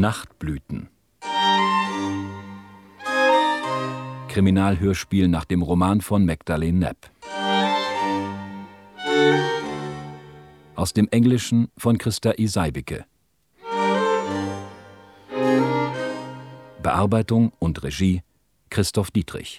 Nachtblüten. Kriminalhörspiel nach dem Roman von Magdalene Knepp. Aus dem Englischen von Christa I. Seibicke. Bearbeitung und Regie Christoph Dietrich.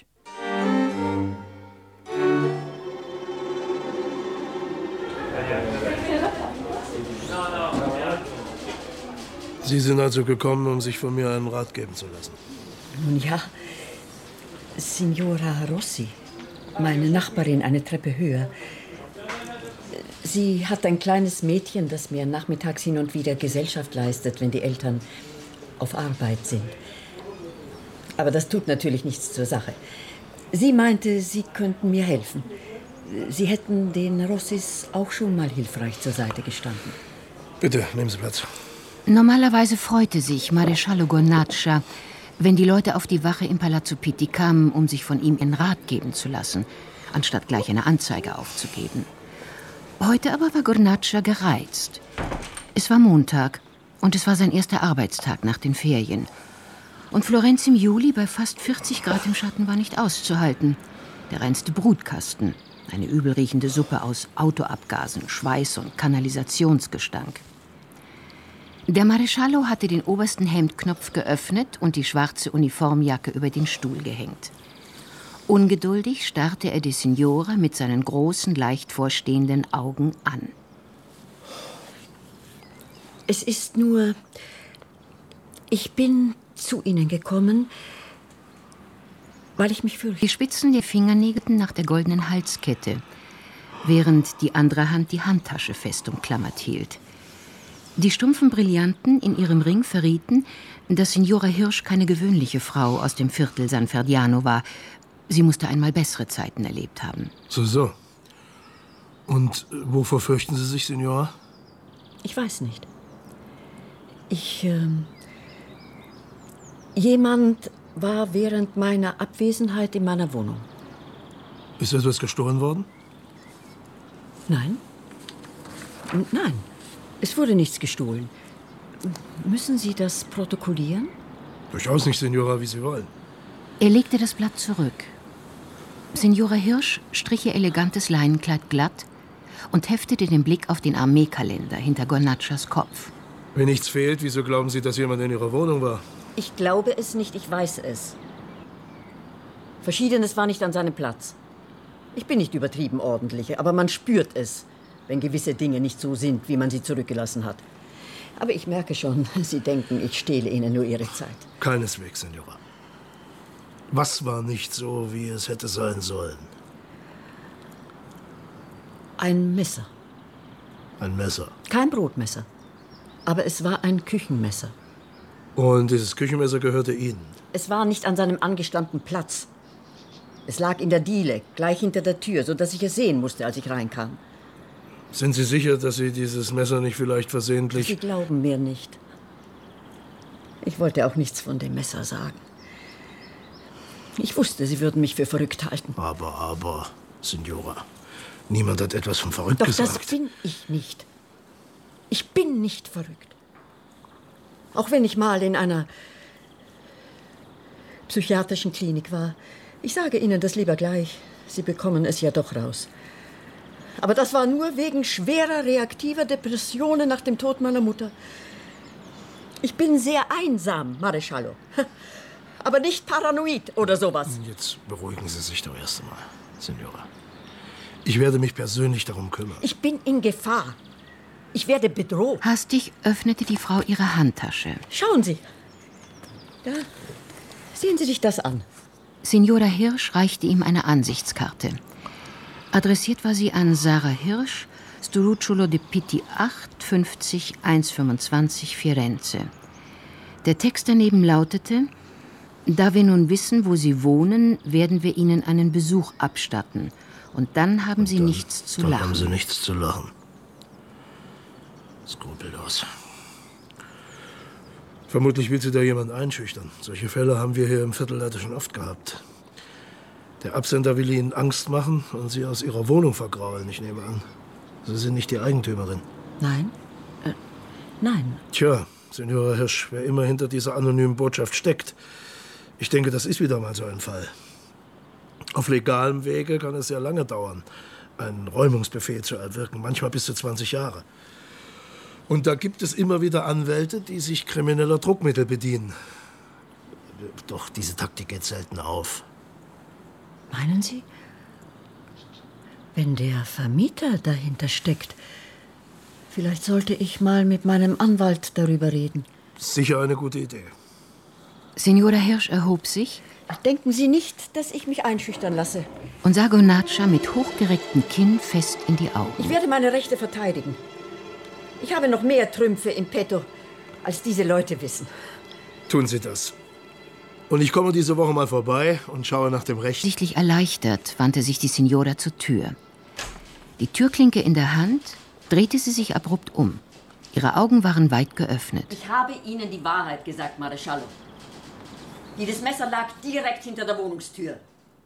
Sie sind also gekommen, um sich von mir einen Rat geben zu lassen? Nun ja, Signora Rossi, meine Nachbarin eine Treppe höher. Sie hat ein kleines Mädchen, das mir nachmittags hin und wieder Gesellschaft leistet, wenn die Eltern auf Arbeit sind. Aber das tut natürlich nichts zur Sache. Sie meinte, Sie könnten mir helfen. Sie hätten den Rossis auch schon mal hilfreich zur Seite gestanden. Bitte, nehmen Sie Platz. Normalerweise freute sich Maresciallo Gonnaccia, wenn die Leute auf die Wache im Palazzo Pitti kamen, um sich von ihm in Rat geben zu lassen, anstatt gleich eine Anzeige aufzugeben. Heute aber war Gonnaccia gereizt. Es war Montag und es war sein erster Arbeitstag nach den Ferien. Und Florenz im Juli bei fast 40 Grad im Schatten war nicht auszuhalten. Der reinste Brutkasten, eine übelriechende Suppe aus Autoabgasen, Schweiß und Kanalisationsgestank. Der Maresciallo hatte den obersten Hemdknopf geöffnet und die schwarze Uniformjacke über den Stuhl gehängt. Ungeduldig starrte er die Signora mit seinen großen, leicht vorstehenden Augen an. Es ist nur, ich bin zu Ihnen gekommen, weil ich mich fürchte. Die Spitzen der Fingernägel nach der goldenen Halskette, während die andere Hand die Handtasche fest umklammert hielt. Die stumpfen Brillanten in ihrem Ring verrieten, dass Signora Hirsch keine gewöhnliche Frau aus dem Viertel San Ferdiano war. Sie musste einmal bessere Zeiten erlebt haben. So. Und wovor fürchten Sie sich, Signora? Ich weiß nicht. Jemand war während meiner Abwesenheit in meiner Wohnung. Ist etwas gestohlen worden? Nein. Nein, es wurde nichts gestohlen. Müssen Sie das protokollieren? Durchaus nicht, Signora, wie Sie wollen. Er legte das Blatt zurück. Signora Hirsch strich ihr elegantes Leinenkleid glatt und heftete den Blick auf den Armeekalender hinter Gonnaccias Kopf. Wenn nichts fehlt, wieso glauben Sie, dass jemand in Ihrer Wohnung war? Ich glaube es nicht, ich weiß es. Verschiedenes war nicht an seinem Platz. Ich bin nicht übertrieben ordentlich, aber man spürt es, wenn gewisse Dinge nicht so sind, wie man sie zurückgelassen hat. Aber ich merke schon, Sie denken, ich stehle Ihnen nur Ihre Zeit. Keineswegs, Signora. Was war nicht so, wie es hätte sein sollen? Ein Messer. Ein Messer? Kein Brotmesser. Aber es war ein Küchenmesser. Und dieses Küchenmesser gehörte Ihnen? Es war nicht an seinem angestammten Platz. Es lag in der Diele, gleich hinter der Tür, sodass ich es sehen musste, als ich reinkam. Sind Sie sicher, dass Sie dieses Messer nicht vielleicht versehentlich... Sie glauben mir nicht. Ich wollte auch nichts von dem Messer sagen. Ich wusste, Sie würden mich für verrückt halten. Aber, Signora, niemand hat etwas von verrückt Doch gesagt. das bin ich nicht. Ich bin nicht verrückt. Auch wenn ich mal in einer psychiatrischen Klinik war. Ich sage Ihnen das lieber gleich. Sie bekommen es ja doch raus. Aber das war nur wegen schwerer reaktiver Depressionen nach dem Tod meiner Mutter. Ich bin sehr einsam, Maresciallo. Aber nicht paranoid oder sowas. Jetzt beruhigen Sie sich doch erst einmal, Signora. Ich werde mich persönlich darum kümmern. Ich bin in Gefahr. Ich werde bedroht. Hastig öffnete die Frau ihre Handtasche. Schauen Sie. Da. Sehen Sie sich das an. Signora Hirsch reichte ihm eine Ansichtskarte. Adressiert war sie an Sarah Hirsch, Storucciolo de Pitti 8, 50 125 Firenze. Der Text daneben lautete: Da wir nun wissen, wo Sie wohnen, werden wir Ihnen einen Besuch abstatten. Und dann haben Sie nichts zu lachen. Dann haben Sie nichts zu lachen. Skrupellos. Vermutlich will sie da jemand einschüchtern. Solche Fälle haben wir hier im Viertel leider schon oft gehabt. Der Absender will Ihnen Angst machen und Sie aus Ihrer Wohnung vergraulen, ich nehme an. Sie sind nicht die Eigentümerin. Nein. Nein. Tja, Signora Hirsch, wer immer hinter dieser anonymen Botschaft steckt. Ich denke, das ist wieder mal so ein Fall. Auf legalem Wege kann es sehr lange dauern, einen Räumungsbefehl zu erwirken, manchmal bis zu 20 Jahre. Und da gibt es immer wieder Anwälte, die sich krimineller Druckmittel bedienen. Doch diese Taktik geht selten auf. Meinen Sie? Wenn der Vermieter dahinter steckt, vielleicht sollte ich mal mit meinem Anwalt darüber reden. Sicher eine gute Idee. Signora Hirsch erhob sich. Denken Sie nicht, dass ich mich einschüchtern lasse. Und sah Gonaccia mit hochgerecktem Kinn fest in die Augen. Ich werde meine Rechte verteidigen. Ich habe noch mehr Trümpfe im Petto, als diese Leute wissen. Tun Sie das. Und ich komme diese Woche mal vorbei und schaue nach dem Recht. Sichtlich erleichtert wandte sich die Signora zur Tür. Die Türklinke in der Hand drehte sie sich abrupt um. Ihre Augen waren weit geöffnet. Ich habe Ihnen die Wahrheit gesagt, Maresciallo. Dieses Messer lag direkt hinter der Wohnungstür.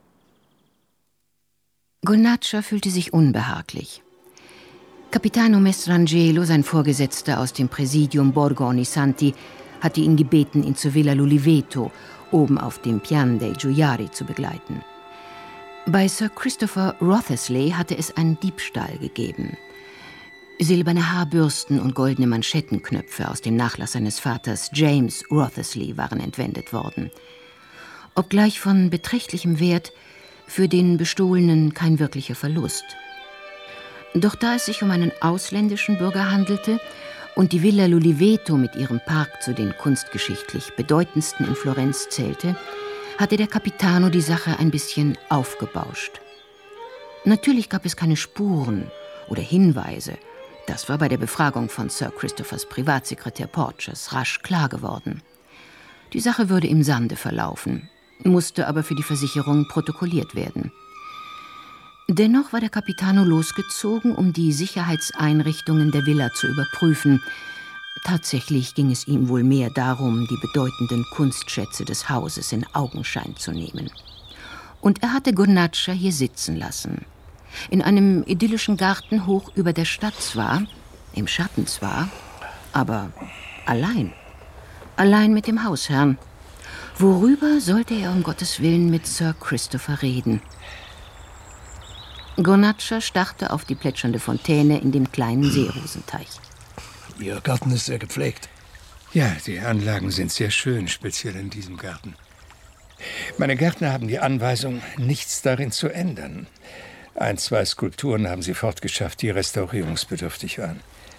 Gonaccia fühlte sich unbehaglich. Capitano Mastrangelo, sein Vorgesetzter aus dem Präsidium Borgo Ognissanti, hatte ihn gebeten, ihn zur Villa L'Uliveto, oben auf dem Pian dei Giuliari, zu begleiten. Bei Sir Christopher Wriothesley hatte es einen Diebstahl gegeben. Silberne Haarbürsten und goldene Manschettenknöpfe aus dem Nachlass seines Vaters James Wriothesley waren entwendet worden. Obgleich von beträchtlichem Wert, für den Bestohlenen kein wirklicher Verlust. Doch da es sich um einen ausländischen Bürger handelte und die Villa L'Uliveto mit ihrem Park zu den kunstgeschichtlich bedeutendsten in Florenz zählte, hatte der Capitano die Sache ein bisschen aufgebauscht. Natürlich gab es keine Spuren oder Hinweise. Das war bei der Befragung von Sir Christophers Privatsekretär Porteous rasch klar geworden. Die Sache würde im Sande verlaufen, musste aber für die Versicherung protokolliert werden. Dennoch war der Capitano losgezogen, um die Sicherheitseinrichtungen der Villa zu überprüfen. Tatsächlich ging es ihm wohl mehr darum, die bedeutenden Kunstschätze des Hauses in Augenschein zu nehmen. Und er hatte Gonaccia hier sitzen lassen. In einem idyllischen Garten hoch über der Stadt zwar, im Schatten zwar, aber allein. Allein mit dem Hausherrn. Worüber sollte er um Gottes Willen mit Sir Christopher reden? Gonaccia starrte auf die plätschernde Fontäne in dem kleinen Seerosenteich. Ihr Garten ist sehr gepflegt. Ja, die Anlagen sind sehr schön, speziell in diesem Garten. Meine Gärtner haben die Anweisung, nichts darin zu ändern. 1, 2 Skulpturen haben sie fortgeschafft, die restaurierungsbedürftig waren.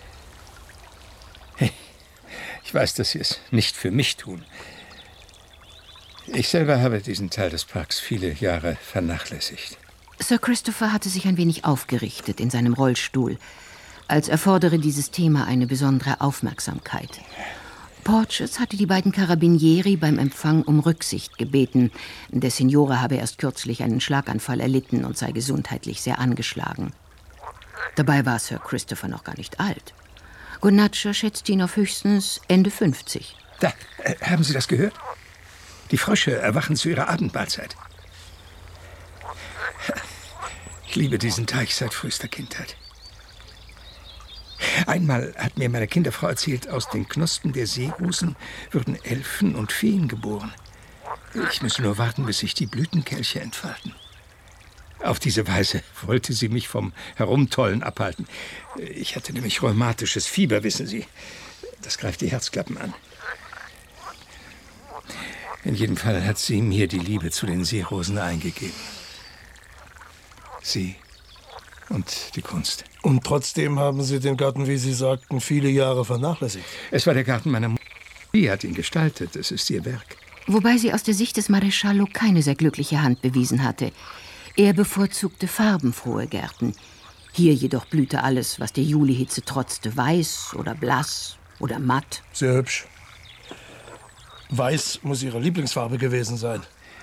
Ich weiß, dass sie es nicht für mich tun. Ich selber habe diesen Teil des Parks viele Jahre vernachlässigt. Sir Christopher hatte sich ein wenig aufgerichtet in seinem Rollstuhl, als erfordere dieses Thema eine besondere Aufmerksamkeit. Porteous hatte die beiden Carabinieri beim Empfang um Rücksicht gebeten. Der Signore habe erst kürzlich einen Schlaganfall erlitten und sei gesundheitlich sehr angeschlagen. Dabei war Sir Christopher noch gar nicht alt. Gonaccia schätzte ihn auf höchstens Ende 50. Da, haben Sie das gehört? Die Frösche erwachen zu ihrer Abendmahlzeit. Ich liebe diesen Teich seit frühester Kindheit. Einmal hat mir meine Kinderfrau erzählt, aus den Knospen der Seerosen würden Elfen und Feen geboren. Ich müsse nur warten, bis sich die Blütenkelche entfalten. Auf diese Weise wollte sie mich vom Herumtollen abhalten. Ich hatte nämlich rheumatisches Fieber, wissen Sie. Das greift die Herzklappen an. In jedem Fall hat sie mir die Liebe zu den Seerosen eingegeben. Sie und die Kunst. Und trotzdem haben Sie den Garten, wie Sie sagten, viele Jahre vernachlässigt. Es war der Garten meiner Mutter. Sie hat ihn gestaltet. Es ist ihr Werk. Wobei sie aus der Sicht des Maresciallo keine sehr glückliche Hand bewiesen hatte. Er bevorzugte farbenfrohe Gärten. Hier jedoch blühte alles, was der Julihitze trotzte, weiß oder blass oder matt. Sehr hübsch. Weiß muss Ihre Lieblingsfarbe gewesen sein.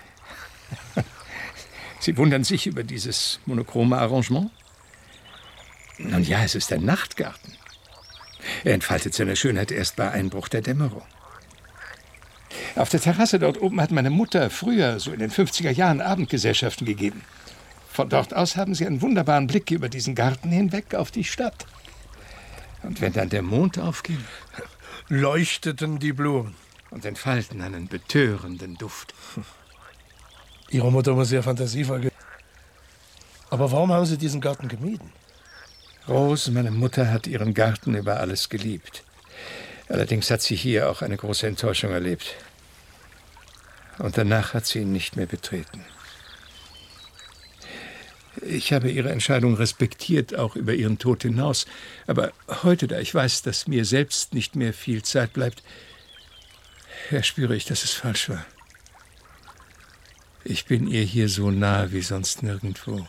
Sie wundern sich über dieses monochrome Arrangement? Nun ja, es ist ein Nachtgarten. Er entfaltet seine Schönheit erst bei Einbruch der Dämmerung. Auf der Terrasse dort oben hat meine Mutter früher, so in den 50er Jahren, Abendgesellschaften gegeben. Von dort aus haben sie einen wunderbaren Blick über diesen Garten hinweg auf die Stadt. Und wenn dann der Mond aufging... leuchteten die Blumen. Und entfalten einen betörenden Duft. Ihre Mutter muss sehr fantasievoll gewesen sein. Aber warum haben Sie diesen Garten gemieden? Rose, meine Mutter, hat ihren Garten über alles geliebt. Allerdings hat sie hier auch eine große Enttäuschung erlebt. Und danach hat sie ihn nicht mehr betreten. Ich habe ihre Entscheidung respektiert, auch über ihren Tod hinaus. Aber heute, da ich weiß, dass mir selbst nicht mehr viel Zeit bleibt, spüre ich, dass es falsch war. Ich bin ihr hier so nahe wie sonst nirgendwo.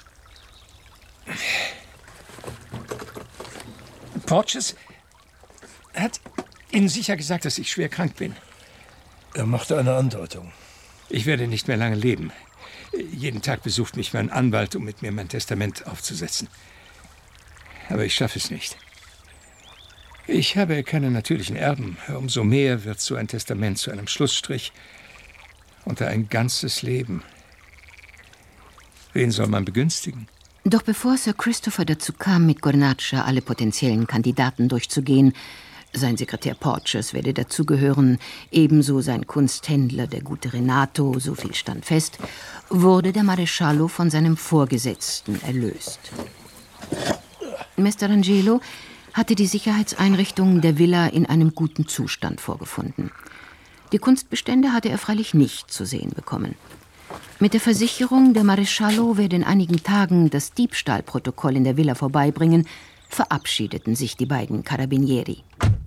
Porteous hat Ihnen sicher gesagt, dass ich schwer krank bin. Er machte eine Andeutung. Ich werde nicht mehr lange leben. Jeden Tag besucht mich mein Anwalt, um mit mir mein Testament aufzusetzen. Aber ich schaffe es nicht. Ich habe keine natürlichen Erben. Umso mehr wird so ein Testament zu einem Schlussstrich unter ein ganzes Leben. Wen soll man begünstigen? Doch bevor Sir Christopher dazu kam, mit Gornaccia alle potenziellen Kandidaten durchzugehen, sein Sekretär Porteous werde dazugehören, ebenso sein Kunsthändler, der gute Renato, so viel stand fest, wurde der Maresciallo von seinem Vorgesetzten erlöst. Mr. Angelo hatte die Sicherheitseinrichtungen der Villa in einem guten Zustand vorgefunden. Die Kunstbestände hatte er freilich nicht zu sehen bekommen. Mit der Versicherung, der Maresciallo werde in einigen Tagen das Diebstahlprotokoll in der Villa vorbeibringen, verabschiedeten sich die beiden Carabinieri.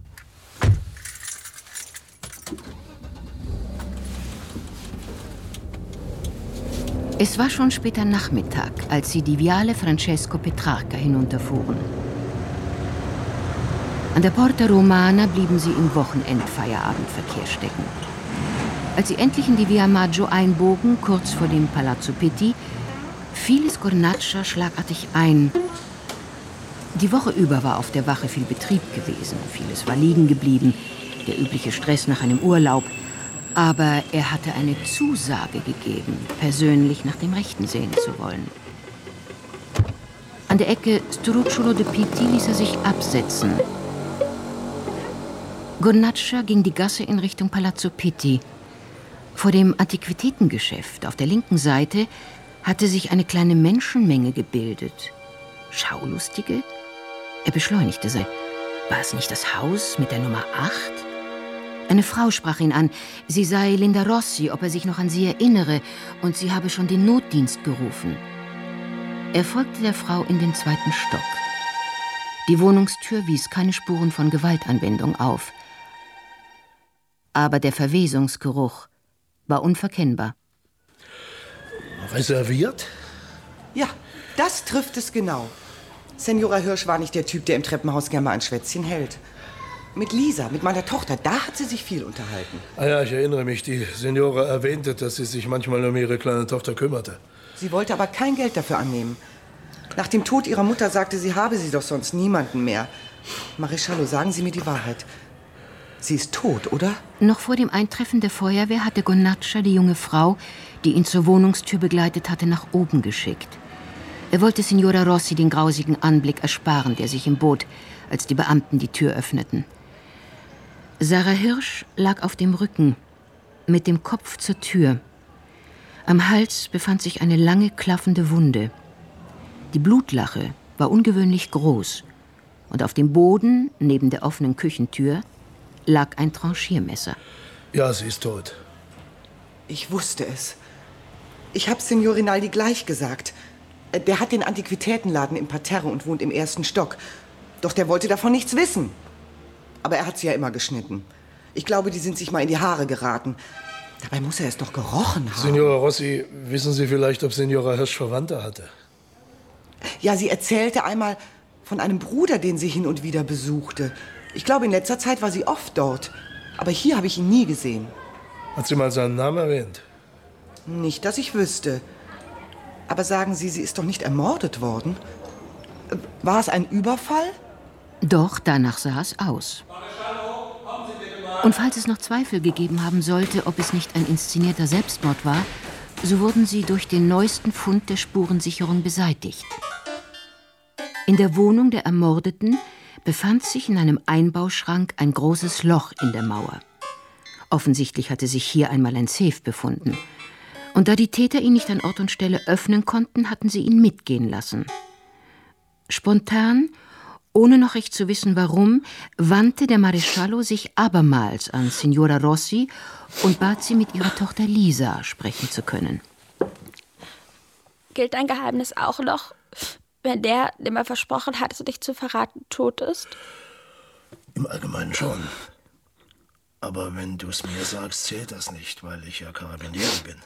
Es war schon später Nachmittag, als sie die Viale Francesco Petrarca hinunterfuhren. An der Porta Romana blieben sie im Wochenendfeierabendverkehr stecken. Als sie endlich in die Via Maggio einbogen, kurz vor dem Palazzo Pitti, fiel es Gornaccia schlagartig ein. Die Woche über war auf der Wache viel Betrieb gewesen, vieles war liegen geblieben, der übliche Stress nach einem Urlaub. Aber er hatte eine Zusage gegeben, persönlich nach dem Rechten sehen zu wollen. An der Ecke Strucciolo de Pitti ließ er sich absetzen. Gornaccia ging die Gasse in Richtung Palazzo Pitti. Vor dem Antiquitätengeschäft auf der linken Seite hatte sich eine kleine Menschenmenge gebildet. Schaulustige? Er beschleunigte sie. War es nicht das Haus mit der Nummer 8? Eine Frau sprach ihn an. Sie sei Linda Rossi, ob er sich noch an sie erinnere, und sie habe schon den Notdienst gerufen. Er folgte der Frau in den 2. Stock. Die Wohnungstür wies keine Spuren von Gewaltanwendung auf. Aber der Verwesungsgeruch war unverkennbar. Reserviert? Ja, das trifft es genau. Senora Hirsch war nicht der Typ, der im Treppenhaus gerne mal ein Schwätzchen hält. Mit Lisa, mit meiner Tochter, da hat sie sich viel unterhalten. Ah ja, ich erinnere mich. Die Senora erwähnte, dass sie sich manchmal um ihre kleine Tochter kümmerte. Sie wollte aber kein Geld dafür annehmen. Nach dem Tod ihrer Mutter sagte sie, habe sie doch sonst niemanden mehr. Maresciallo, sagen Sie mir die Wahrheit. Sie ist tot, oder? Noch vor dem Eintreffen der Feuerwehr hatte Gornaccia die junge Frau, die ihn zur Wohnungstür begleitet hatte, nach oben geschickt. Er wollte Signora Rossi den grausigen Anblick ersparen, der sich ihm bot, als die Beamten die Tür öffneten. Sarah Hirsch lag auf dem Rücken, mit dem Kopf zur Tür. Am Hals befand sich eine lange, klaffende Wunde. Die Blutlache war ungewöhnlich groß und auf dem Boden, neben der offenen Küchentür, lag ein Tranchiermesser. Ja, sie ist tot. Ich wusste es. Ich habe Signor Rinaldi gleich gesagt. Der hat den Antiquitätenladen im Parterre und wohnt im 1. Stock. Doch der wollte davon nichts wissen. Aber er hat sie ja immer geschnitten. Ich glaube, die sind sich mal in die Haare geraten. Dabei muss er es doch gerochen haben. Signora Rossi, wissen Sie vielleicht, ob Signora Hirsch Verwandte hatte? Ja, sie erzählte einmal von einem Bruder, den sie hin und wieder besuchte. Ich glaube, in letzter Zeit war sie oft dort. Aber hier habe ich ihn nie gesehen. Hat sie mal seinen Namen erwähnt? Nicht, dass ich wüsste. Aber sagen Sie, sie ist doch nicht ermordet worden? War es ein Überfall? Doch, danach sah es aus. Und falls es noch Zweifel gegeben haben sollte, ob es nicht ein inszenierter Selbstmord war, so wurden sie durch den neuesten Fund der Spurensicherung beseitigt. In der Wohnung der Ermordeten befand sich in einem Einbauschrank ein großes Loch in der Mauer. Offensichtlich hatte sich hier einmal ein Safe befunden. Und da die Täter ihn nicht an Ort und Stelle öffnen konnten, hatten sie ihn mitgehen lassen. Spontan, ohne noch recht zu wissen warum, wandte der Maresciallo sich abermals an Signora Rossi und bat sie, mit ihrer Tochter Lisa sprechen zu können. Gilt dein Geheimnis auch noch, wenn der, dem er versprochen hatte, dich zu verraten, tot ist? Im Allgemeinen schon. Aber wenn du es mir sagst, zählt das nicht, weil ich ja Karabiniere bin.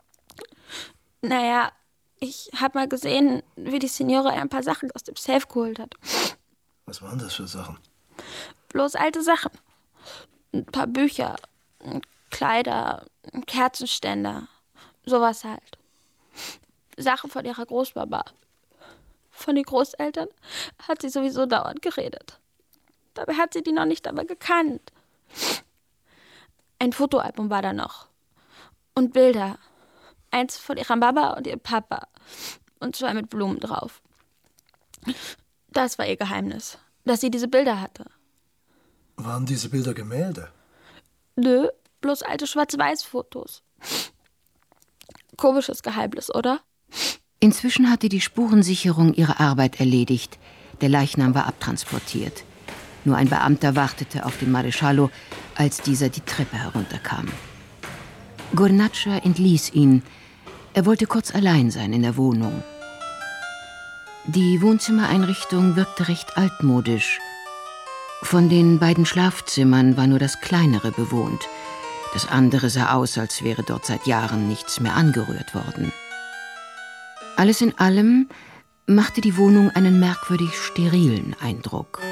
Naja, ich habe mal gesehen, wie die Signora ein paar Sachen aus dem Safe geholt hat. Was waren das für Sachen? Bloß alte Sachen. Ein paar Bücher, Kleider, Kerzenständer, sowas halt. Sachen von ihrer Großmama. Von den Großeltern hat sie sowieso dauernd geredet. Dabei hat sie die noch nicht einmal gekannt. Ein Fotoalbum war da noch. Und Bilder. Eins von ihrer Mama und ihrem Papa. Und 2 mit Blumen drauf. Das war ihr Geheimnis, dass sie diese Bilder hatte. Waren diese Bilder Gemälde? Nö, bloß alte Schwarz-Weiß-Fotos. Komisches Geheimnis, oder? Inzwischen hatte die Spurensicherung ihre Arbeit erledigt. Der Leichnam war abtransportiert. Nur ein Beamter wartete auf den Maresciallo, als dieser die Treppe herunterkam. Gurnaccia entließ ihn. Er wollte kurz allein sein in der Wohnung. Die Wohnzimmereinrichtung wirkte recht altmodisch. Von den beiden Schlafzimmern war nur das kleinere bewohnt. Das andere sah aus, als wäre dort seit Jahren nichts mehr angerührt worden. Alles in allem machte die Wohnung einen merkwürdig sterilen Eindruck.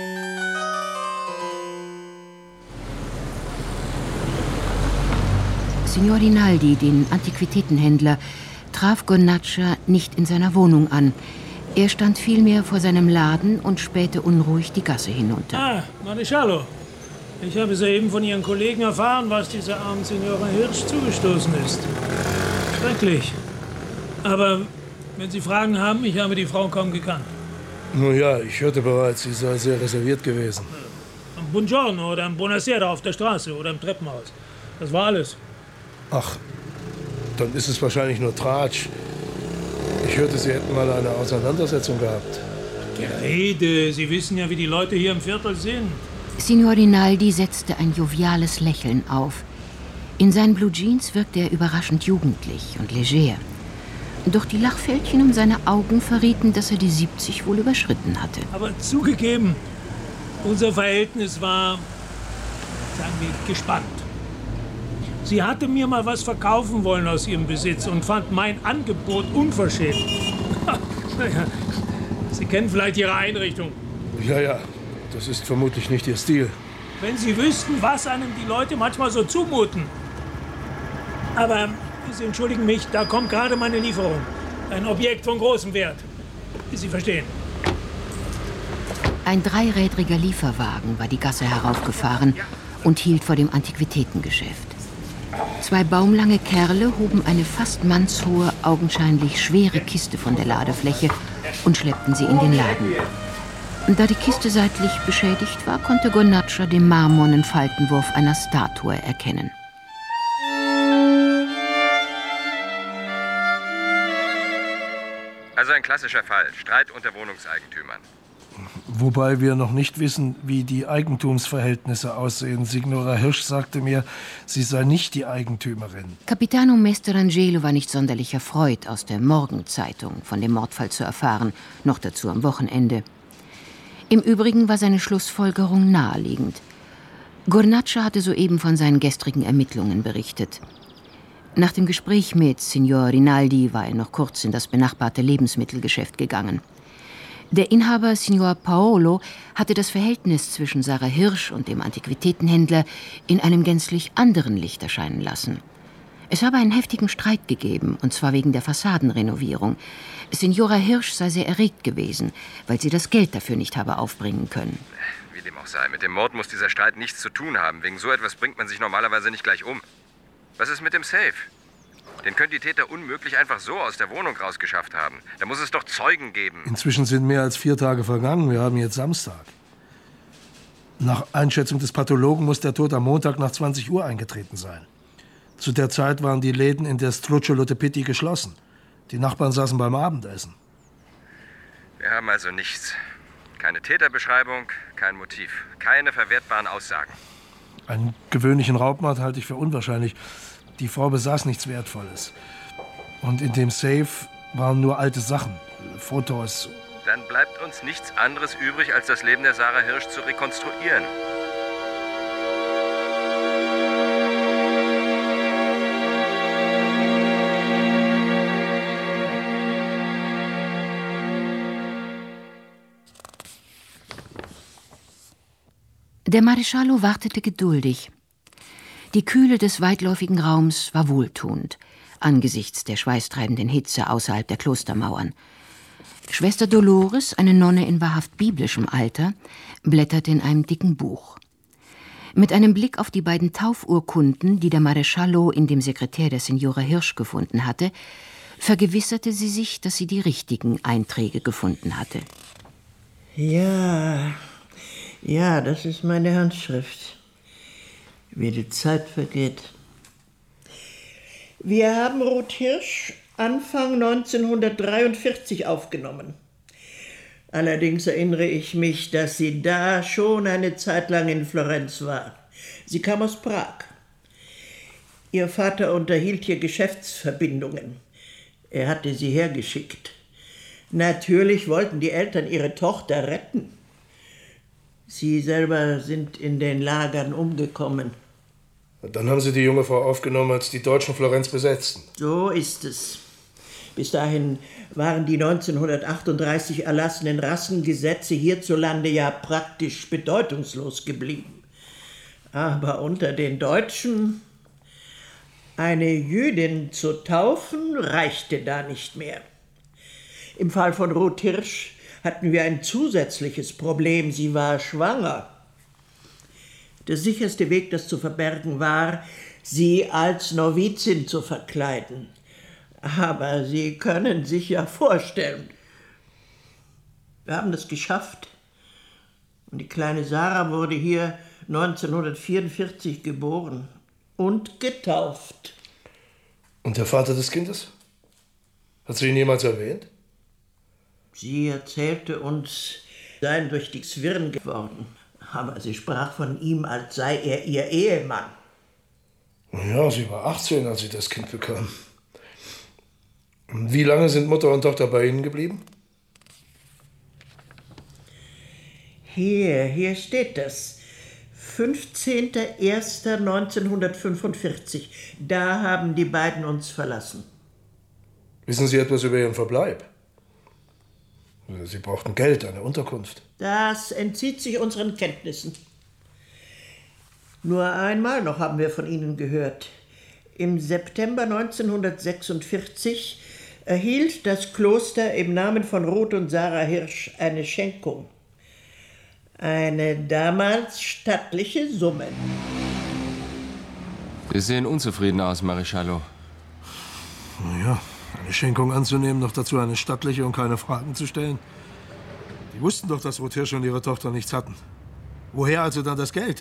Signor Rinaldi, den Antiquitätenhändler, traf Gurnaccia nicht in seiner Wohnung an. Er stand vielmehr vor seinem Laden und spähte unruhig die Gasse hinunter. Ah, Maresciallo. Ich habe soeben von Ihren Kollegen erfahren, was dieser armen Signora Hirsch zugestoßen ist. Schrecklich. Aber wenn Sie Fragen haben, ich habe die Frau kaum gekannt. Nun ja, ich hörte bereits, sie sei sehr reserviert gewesen. Am Buongiorno oder am Buonasera auf der Straße oder im Treppenhaus. Das war alles. Ach, dann ist es wahrscheinlich nur Tratsch. Ich hörte, Sie hätten mal eine Auseinandersetzung gehabt. Gerede, Sie wissen ja, wie die Leute hier im Viertel sind. Signor Rinaldi setzte ein joviales Lächeln auf. In seinen Blue Jeans wirkte er überraschend jugendlich und leger. Doch die Lachfältchen um seine Augen verrieten, dass er die 70 wohl überschritten hatte. Aber zugegeben, unser Verhältnis war, sagen wir, gespannt. Sie hatte mir mal was verkaufen wollen aus ihrem Besitz und fand mein Angebot unverschämt. Naja, Sie kennen vielleicht Ihre Einrichtung. Ja, das ist vermutlich nicht Ihr Stil. Wenn Sie wüssten, was einem die Leute manchmal so zumuten. Aber Sie entschuldigen mich, da kommt gerade meine Lieferung. Ein Objekt von großem Wert. Sie verstehen. Ein dreirädriger Lieferwagen war die Gasse heraufgefahren und hielt vor dem Antiquitätengeschäft. 2 baumlange Kerle hoben eine fast mannshohe, augenscheinlich schwere Kiste von der Ladefläche und schleppten sie in den Laden. Da die Kiste seitlich beschädigt war, konnte Gurnaccia den marmornen Faltenwurf einer Statue erkennen. Also ein klassischer Fall. Streit unter Wohnungseigentümern. Wobei wir noch nicht wissen, wie die Eigentumsverhältnisse aussehen. Signora Hirsch sagte mir, sie sei nicht die Eigentümerin. Capitano Mesterangelo war nicht sonderlich erfreut, aus der Morgenzeitung von dem Mordfall zu erfahren, noch dazu am Wochenende. Im Übrigen war seine Schlussfolgerung naheliegend. Gurnaccia hatte soeben von seinen gestrigen Ermittlungen berichtet. Nach dem Gespräch mit Signor Rinaldi war er noch kurz in das benachbarte Lebensmittelgeschäft gegangen. Der Inhaber, Signor Paolo, hatte das Verhältnis zwischen Sarah Hirsch und dem Antiquitätenhändler in einem gänzlich anderen Licht erscheinen lassen. Es habe einen heftigen Streit gegeben, und zwar wegen der Fassadenrenovierung. Signora Hirsch sei sehr erregt gewesen, weil sie das Geld dafür nicht habe aufbringen können. Wie dem auch sei, mit dem Mord muss dieser Streit nichts zu tun haben. Wegen so etwas bringt man sich normalerweise nicht gleich um. Was ist mit dem Safe? Den können die Täter unmöglich einfach so aus der Wohnung rausgeschafft haben. Da muss es doch Zeugen geben. Inzwischen sind mehr als 4 Tage vergangen. Wir haben jetzt Samstag. Nach Einschätzung des Pathologen muss der Tod am Montag nach 20 Uhr eingetreten sein. Zu der Zeit waren die Läden in der Strucciolo de Pitti geschlossen. Die Nachbarn saßen beim Abendessen. Wir haben also nichts. Keine Täterbeschreibung, kein Motiv, keine verwertbaren Aussagen. Einen gewöhnlichen Raubmord halte ich für unwahrscheinlich. Die Frau besaß nichts Wertvolles. Und in dem Safe waren nur alte Sachen, Fotos. Dann bleibt uns nichts anderes übrig, als das Leben der Sarah Hirsch zu rekonstruieren. Der Maresciallo wartete geduldig. Die Kühle des weitläufigen Raums war wohltuend, angesichts der schweißtreibenden Hitze außerhalb der Klostermauern. Schwester Dolores, eine Nonne in wahrhaft biblischem Alter, blätterte in einem dicken Buch. Mit einem Blick auf die beiden Taufurkunden, die der Maresciallo in dem Sekretär der Signora Hirsch gefunden hatte, vergewisserte sie sich, dass sie die richtigen Einträge gefunden hatte. Ja, das ist meine Handschrift. Wie die Zeit vergeht. Wir haben Ruth Hirsch Anfang 1943 aufgenommen. Allerdings erinnere ich mich, dass sie da schon eine Zeit lang in Florenz war. Sie kam aus Prag. Ihr Vater unterhielt hier Geschäftsverbindungen. Er hatte sie hergeschickt. Natürlich wollten die Eltern ihre Tochter retten. Sie selber sind in den Lagern umgekommen. Dann haben Sie die junge Frau aufgenommen, als die Deutschen Florenz besetzten. So ist es. Bis dahin waren die 1938 erlassenen Rassengesetze hierzulande ja praktisch bedeutungslos geblieben. Aber unter den Deutschen, eine Jüdin zu taufen, reichte da nicht mehr. Im Fall von Ruth Hirsch hatten wir ein zusätzliches Problem. Sie war schwanger. Der sicherste Weg, das zu verbergen, war, sie als Novizin zu verkleiden. Aber Sie können sich ja vorstellen, wir haben das geschafft. Und die kleine Sarah wurde hier 1944 geboren und getauft. Und der Vater des Kindes? Hat sie ihn jemals erwähnt? Sie erzählte uns, seien durch die Zwirn geworden. Aber sie sprach von ihm, als sei er ihr Ehemann. Ja, sie war 18, als sie das Kind bekam. Und wie lange sind Mutter und Tochter bei Ihnen geblieben? Hier steht das. 15.01.1945. Da haben die beiden uns verlassen. Wissen Sie etwas über Ihren Verbleib? Sie brauchten Geld, eine Unterkunft. Das entzieht sich unseren Kenntnissen. Nur einmal noch haben wir von Ihnen gehört. Im September 1946 erhielt das Kloster im Namen von Ruth und Sarah Hirsch eine Schenkung. Eine damals stattliche Summe. Sie sehen unzufrieden aus, Maresciallo. Ja, eine Schenkung anzunehmen, noch dazu eine stattliche und keine Fragen zu stellen. Die wussten doch, dass Ruth Hirsch und ihre Tochter nichts hatten. Woher also dann das Geld?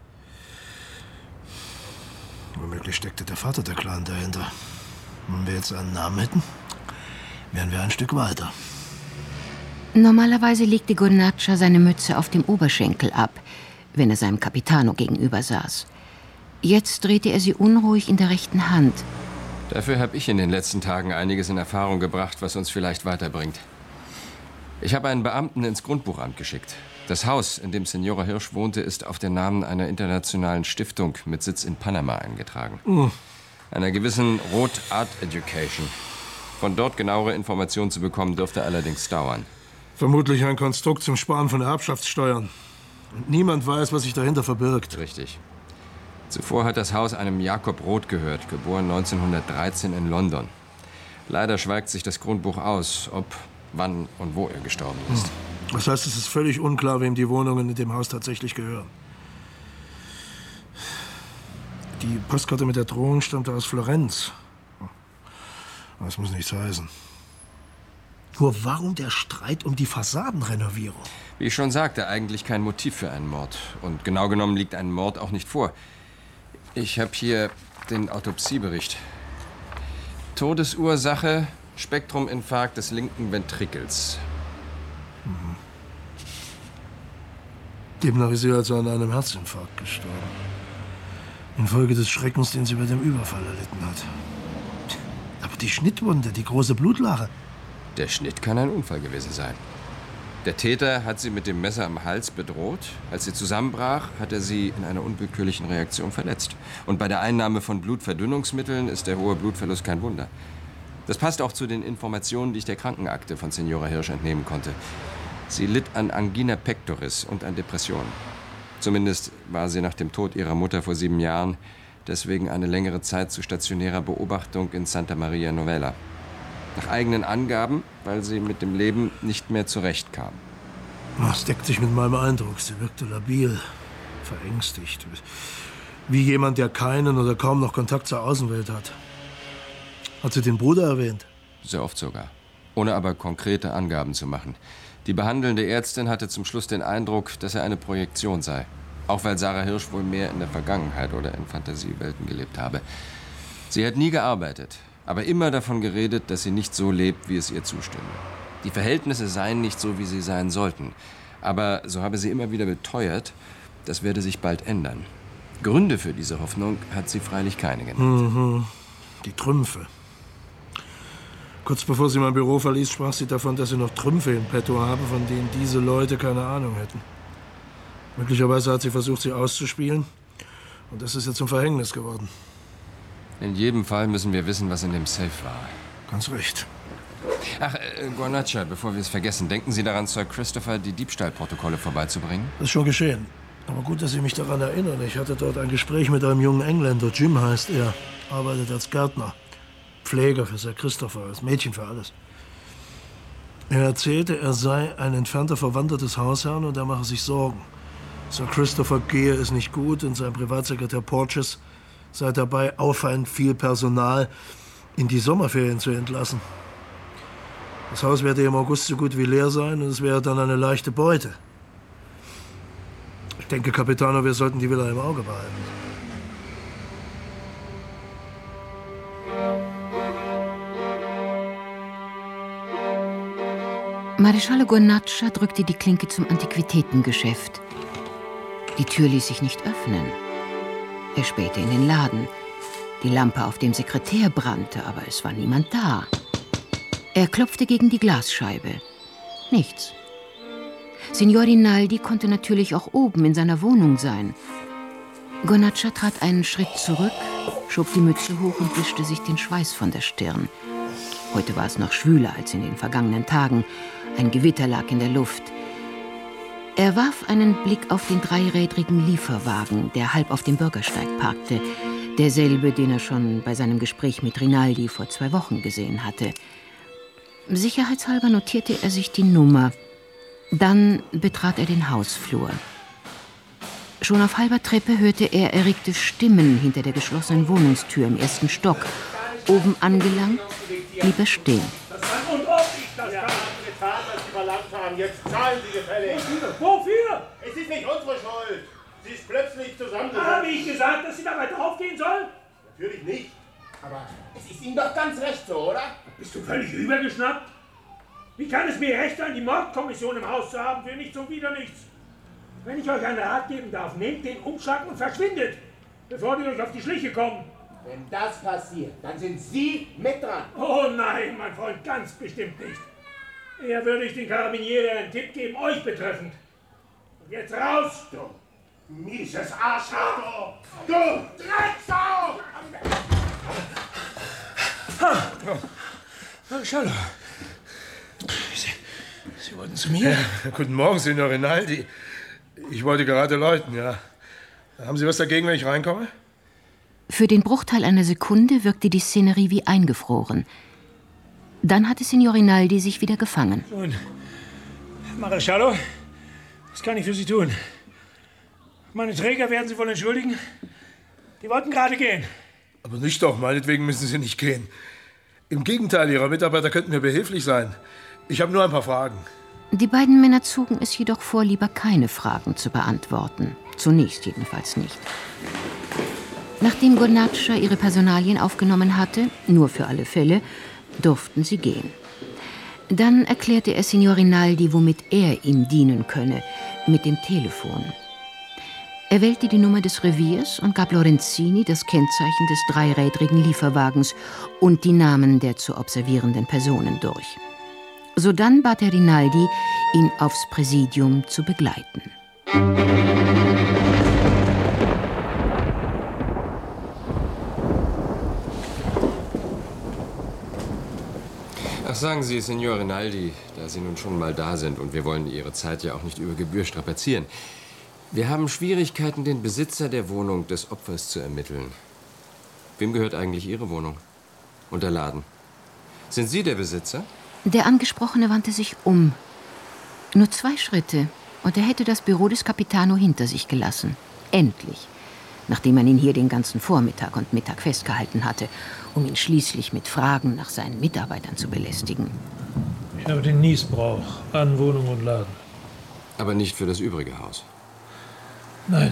Womöglich steckte der Vater der Clan dahinter. Wenn wir jetzt einen Namen hätten, wären wir ein Stück weiter. Normalerweise legte Gonnaccia seine Mütze auf dem Oberschenkel ab, wenn er seinem Capitano gegenüber saß. Jetzt drehte er sie unruhig in der rechten Hand. Dafür habe ich in den letzten Tagen einiges in Erfahrung gebracht, was uns vielleicht weiterbringt. Ich habe einen Beamten ins Grundbuchamt geschickt. Das Haus, in dem Signora Hirsch wohnte, ist auf den Namen einer internationalen Stiftung mit Sitz in Panama eingetragen. Einer gewissen Roth Art Education. Von dort genauere Informationen zu bekommen, dürfte allerdings dauern. Vermutlich ein Konstrukt zum Sparen von Erbschaftssteuern. Und niemand weiß, was sich dahinter verbirgt. Richtig. Zuvor hat das Haus einem Jakob Roth gehört, geboren 1913 in London. Leider schweigt sich das Grundbuch aus, ob, wann und wo er gestorben ist. Das heißt, es ist völlig unklar, wem die Wohnungen in dem Haus tatsächlich gehören. Die Postkarte mit der Drohung stammte aus Florenz. Das muss nichts heißen. Nur warum der Streit um die Fassadenrenovierung? Wie ich schon sagte, eigentlich kein Motiv für einen Mord. Und genau genommen liegt ein Mord auch nicht vor. Ich habe hier den Autopsiebericht. Todesursache, Spektruminfarkt des linken Ventrikels. Demnach ist sie also an einem Herzinfarkt gestorben. Infolge des Schreckens, den sie bei dem Überfall erlitten hat. Aber die Schnittwunde, die große Blutlache. Der Schnitt kann ein Unfall gewesen sein. Der Täter hat sie mit dem Messer am Hals bedroht. Als sie zusammenbrach, hat er sie in einer unwillkürlichen Reaktion verletzt. Und bei der Einnahme von Blutverdünnungsmitteln ist der hohe Blutverlust kein Wunder. Das passt auch zu den Informationen, die ich der Krankenakte von Signora Hirsch entnehmen konnte. Sie litt an Angina pectoris und an Depressionen. Zumindest war sie nach dem Tod ihrer Mutter vor 7 Jahren deswegen eine längere Zeit zu stationärer Beobachtung in Santa Maria Novella. Nach eigenen Angaben, weil sie mit dem Leben nicht mehr zurechtkam. Das deckt sich mit meinem Eindruck. Sie wirkte labil, verängstigt. Wie jemand, der keinen oder kaum noch Kontakt zur Außenwelt hat. Hat sie den Bruder erwähnt? Sehr oft sogar. Ohne aber konkrete Angaben zu machen. Die behandelnde Ärztin hatte zum Schluss den Eindruck, dass er eine Projektion sei. Auch weil Sarah Hirsch wohl mehr in der Vergangenheit oder in Fantasiewelten gelebt habe. Sie hat nie gearbeitet, aber immer davon geredet, dass sie nicht so lebt, wie es ihr zustünde. Die Verhältnisse seien nicht so, wie sie sein sollten. Aber so habe sie immer wieder beteuert, das werde sich bald ändern. Gründe für diese Hoffnung hat sie freilich keine genannt. Die Trümpfe. Kurz bevor sie mein Büro verließ, sprach sie davon, dass sie noch Trümpfe in petto habe, von denen diese Leute keine Ahnung hätten. Möglicherweise hat sie versucht, sie auszuspielen. Und das ist ihr zum Verhängnis geworden. In jedem Fall müssen wir wissen, was in dem Safe war. Ganz recht. Ach, Guanacha, bevor wir es vergessen, denken Sie daran, Sir Christopher die Diebstahlprotokolle vorbeizubringen? Das ist schon geschehen. Aber gut, dass Sie mich daran erinnern. Ich hatte dort ein Gespräch mit einem jungen Engländer. Jim heißt er. Arbeitet als Gärtner. Pfleger für Sir Christopher. Als Mädchen für alles. Er erzählte, er sei ein entfernter Verwandter des Hausherrn und er mache sich Sorgen. Sir Christopher gehe es nicht gut und sein Privatsekretär Porteous sei dabei, auffallend viel Personal in die Sommerferien zu entlassen. Das Haus werde im August so gut wie leer sein und es wäre dann eine leichte Beute. Ich denke, Capitano, wir sollten die Villa im Auge behalten. Maresciallo Guanacha drückte die Klinke zum Antiquitätengeschäft. Die Tür ließ sich nicht öffnen. Er spähte in den Laden. Die Lampe auf dem Sekretär brannte, aber es war niemand da. Er klopfte gegen die Glasscheibe. Nichts. Signor Rinaldi konnte natürlich auch oben in seiner Wohnung sein. Guanacha trat einen Schritt zurück, schob die Mütze hoch und wischte sich den Schweiß von der Stirn. Heute war es noch schwüler als in den vergangenen Tagen. Ein Gewitter lag in der Luft. Er warf einen Blick auf den dreirädrigen Lieferwagen, der halb auf dem Bürgersteig parkte. Derselbe, den er schon bei seinem Gespräch mit Rinaldi vor 2 Wochen gesehen hatte. Sicherheitshalber notierte er sich die Nummer. Dann betrat er den Hausflur. Schon auf halber Treppe hörte er erregte Stimmen hinter der geschlossenen Wohnungstür im 1. Stock. Oben angelangt, blieb er stehen. Das war unordentlich, das kann getan, was Sie verlangt haben. Jetzt zahlen Sie gefällig. Wofür? Es ist nicht unsere Schuld. Sie ist plötzlich zusammengesetzt. Habe ich gesagt, dass Sie dabei draufgehen sollen? Natürlich nicht. Aber es ist Ihnen doch ganz recht so, oder? Bist du völlig übergeschnappt? Wie kann es mir recht sein, die Mordkommission im Haus zu haben für nichts und wieder nichts? Wenn ich euch einen Rat geben darf, nehmt den Umschlag und verschwindet, bevor die euch auf die Schliche kommen. Wenn das passiert, dann sind Sie mit dran. Oh nein, mein Freund, ganz bestimmt nicht. Eher würde ich den Karabinieri einen Tipp geben, euch betreffend. Und jetzt raus! Du mieses Arschloch! Du Drecksau! Maresciallo. Sie wollten zu mir? Ja, guten Morgen, Signor Rinaldi. Ich wollte gerade läuten, ja. Haben Sie was dagegen, wenn ich reinkomme? Für den Bruchteil einer Sekunde wirkte die Szenerie wie eingefroren. Dann hatte Signor Rinaldi sich wieder gefangen. Nun, Maresciallo, was kann ich für Sie tun? Meine Träger werden Sie wohl entschuldigen. Die wollten gerade gehen. Aber nicht doch, meinetwegen müssen Sie nicht gehen. Im Gegenteil, Ihre Mitarbeiter könnten mir behilflich sein. Ich habe nur ein paar Fragen. Die beiden Männer zogen es jedoch vor, lieber keine Fragen zu beantworten. Zunächst jedenfalls nicht. Nachdem Gonaccia ihre Personalien aufgenommen hatte, nur für alle Fälle, durften sie gehen. Dann erklärte er Signor Rinaldi, womit er ihm dienen könne, mit dem Telefon. Er wählte die Nummer des Reviers und gab Lorenzini das Kennzeichen des dreirädrigen Lieferwagens und die Namen der zu observierenden Personen durch. Sodann bat er Rinaldi, ihn aufs Präsidium zu begleiten. Ach, sagen Sie, Signor Rinaldi, da Sie nun schon mal da sind und wir wollen Ihre Zeit ja auch nicht über Gebühr strapazieren. Wir haben Schwierigkeiten, den Besitzer der Wohnung des Opfers zu ermitteln. Wem gehört eigentlich Ihre Wohnung und der Laden? Sind Sie der Besitzer? Der Angesprochene wandte sich um. Nur 2 Schritte und er hätte das Büro des Capitano hinter sich gelassen. Endlich. Nachdem man ihn hier den ganzen Vormittag und Mittag festgehalten hatte, um ihn schließlich mit Fragen nach seinen Mitarbeitern zu belästigen. Ich habe den Niesbrauch an Wohnung und Laden. Aber nicht für das übrige Haus? Nein.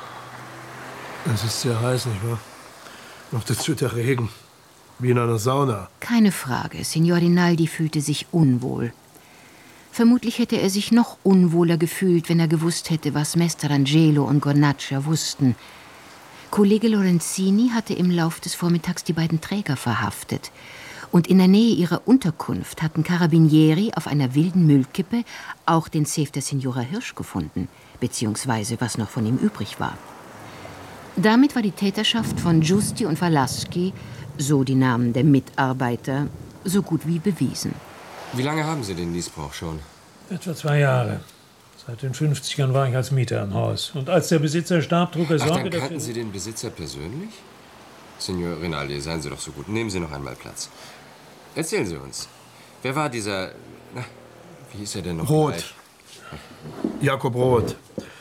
Es ist sehr heiß, nicht wahr? Noch dazu der Regen. Wie in einer Sauna. Keine Frage, Signor Rinaldi fühlte sich unwohl. Vermutlich hätte er sich noch unwohler gefühlt, wenn er gewusst hätte, was Mester Angelo und Gonaccia wussten. Kollege Lorenzini hatte im Lauf des Vormittags die beiden Träger verhaftet. Und in der Nähe ihrer Unterkunft hatten Carabinieri auf einer wilden Müllkippe auch den Safe der Signora Hirsch gefunden, beziehungsweise was noch von ihm übrig war. Damit war die Täterschaft von Giusti und Valaschi, so die Namen der Mitarbeiter, so gut wie bewiesen. Wie lange haben Sie den Niesbrauch schon? Etwa 2 Jahre. Seit den 50ern war ich als Mieter im Haus. Und als der Besitzer starb, trug er Sorge Dann dafür... kannten Sie den Besitzer persönlich? Signor Rinaldi, seien Sie doch so gut. Nehmen Sie noch einmal Platz. Erzählen Sie uns. Wer war dieser... Na, wie hieß er denn noch? Roth. Jakob Roth.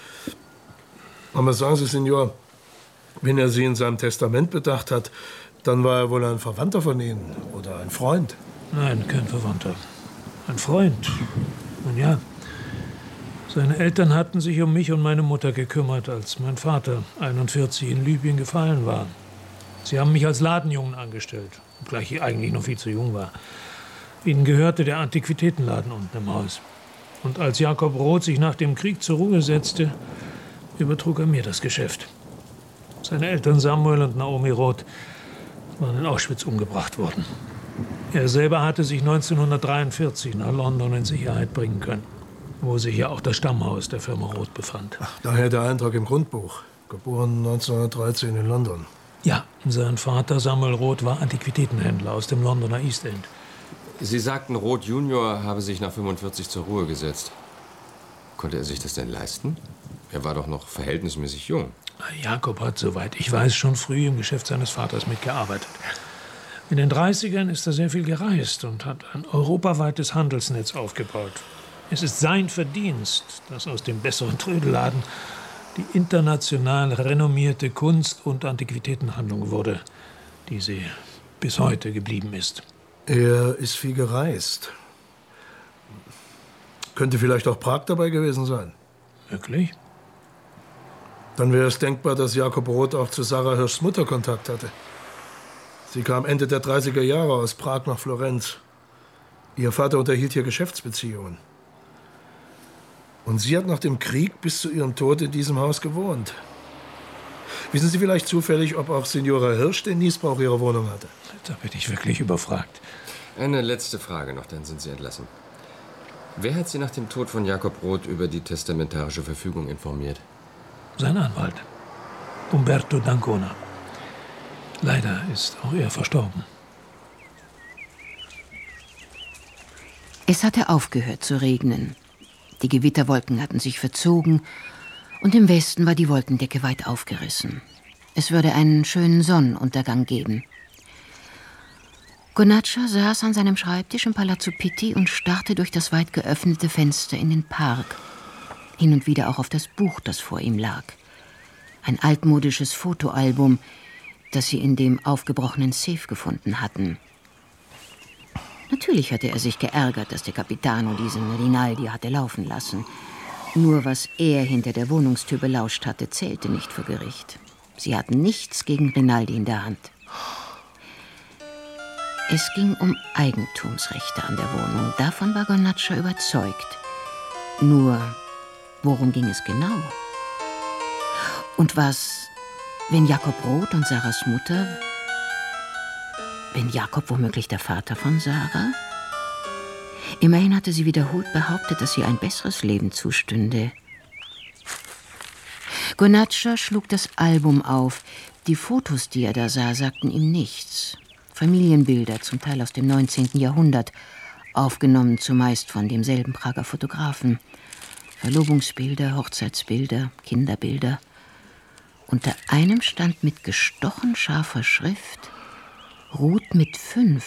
Aber sagen Sie, Signor, wenn er Sie in seinem Testament bedacht hat, dann war er wohl ein Verwandter von Ihnen oder ein Freund? Nein, kein Verwandter. Ein Freund. Nun ja. Seine Eltern hatten sich um mich und meine Mutter gekümmert, als mein Vater, 41, in Libyen gefallen war. Sie haben mich als Ladenjungen angestellt, obgleich ich eigentlich noch viel zu jung war. Ihnen gehörte der Antiquitätenladen unten im Haus. Und als Jakob Roth sich nach dem Krieg zur Ruhe setzte, übertrug er mir das Geschäft. Seine Eltern Samuel und Naomi Roth waren in Auschwitz umgebracht worden. Er selber hatte sich 1943 nach London in Sicherheit bringen können, wo sich ja auch das Stammhaus der Firma Roth befand. Ach, daher der Eintrag im Grundbuch. Geboren 1913 in London. Ja, sein Vater Samuel Roth war Antiquitätenhändler aus dem Londoner East End. Sie sagten, Roth Junior habe sich nach 45 zur Ruhe gesetzt. Konnte er sich das denn leisten? Er war doch noch verhältnismäßig jung. Jakob hat, soweit ich weiß, schon früh im Geschäft seines Vaters mitgearbeitet. In den 30ern ist er sehr viel gereist und hat ein europaweites Handelsnetz aufgebaut. Es ist sein Verdienst, dass aus dem besseren Trödelladen die international renommierte Kunst- und Antiquitätenhandlung wurde, die sie bis heute geblieben ist. Er ist viel gereist. Könnte vielleicht auch Prag dabei gewesen sein. Wirklich? Dann wäre es denkbar, dass Jakob Roth auch zu Sarah Hirschs Mutter Kontakt hatte. Sie kam Ende der 30er Jahre aus Prag nach Florenz. Ihr Vater unterhielt hier Geschäftsbeziehungen. Und sie hat nach dem Krieg bis zu ihrem Tod in diesem Haus gewohnt. Wissen Sie vielleicht zufällig, ob auch Signora Hirsch den Niesbrauch ihrer Wohnung hatte? Da bin ich wirklich überfragt. Eine letzte Frage noch, dann sind Sie entlassen. Wer hat Sie nach dem Tod von Jakob Roth über die testamentarische Verfügung informiert? Sein Anwalt, Umberto d'Ancona. Leider ist auch er verstorben. Es hatte aufgehört zu regnen. Die Gewitterwolken hatten sich verzogen und im Westen war die Wolkendecke weit aufgerissen. Es würde einen schönen Sonnenuntergang geben. Gonaccia saß an seinem Schreibtisch im Palazzo Pitti und starrte durch das weit geöffnete Fenster in den Park. Hin und wieder auch auf das Buch, das vor ihm lag. Ein altmodisches Fotoalbum, das sie in dem aufgebrochenen Safe gefunden hatten. Natürlich hatte er sich geärgert, dass der Capitano diesen Rinaldi hatte laufen lassen. Nur was er hinter der Wohnungstür belauscht hatte, zählte nicht vor Gericht. Sie hatten nichts gegen Rinaldi in der Hand. Es ging um Eigentumsrechte an der Wohnung. Davon war Gonnaccia überzeugt. Nur, worum ging es genau? Und was, wenn Jakob Roth und Sarahs Mutter... Wenn Jakob womöglich der Vater von Sarah? Immerhin hatte sie wiederholt behauptet, dass ihr ein besseres Leben zustünde. Gonnaccia schlug das Album auf. Die Fotos, die er da sah, sagten ihm nichts. Familienbilder, zum Teil aus dem 19. Jahrhundert, aufgenommen zumeist von demselben Prager Fotografen. Verlobungsbilder, Hochzeitsbilder, Kinderbilder. Unter einem stand mit gestochen scharfer Schrift: Ruth mit 5,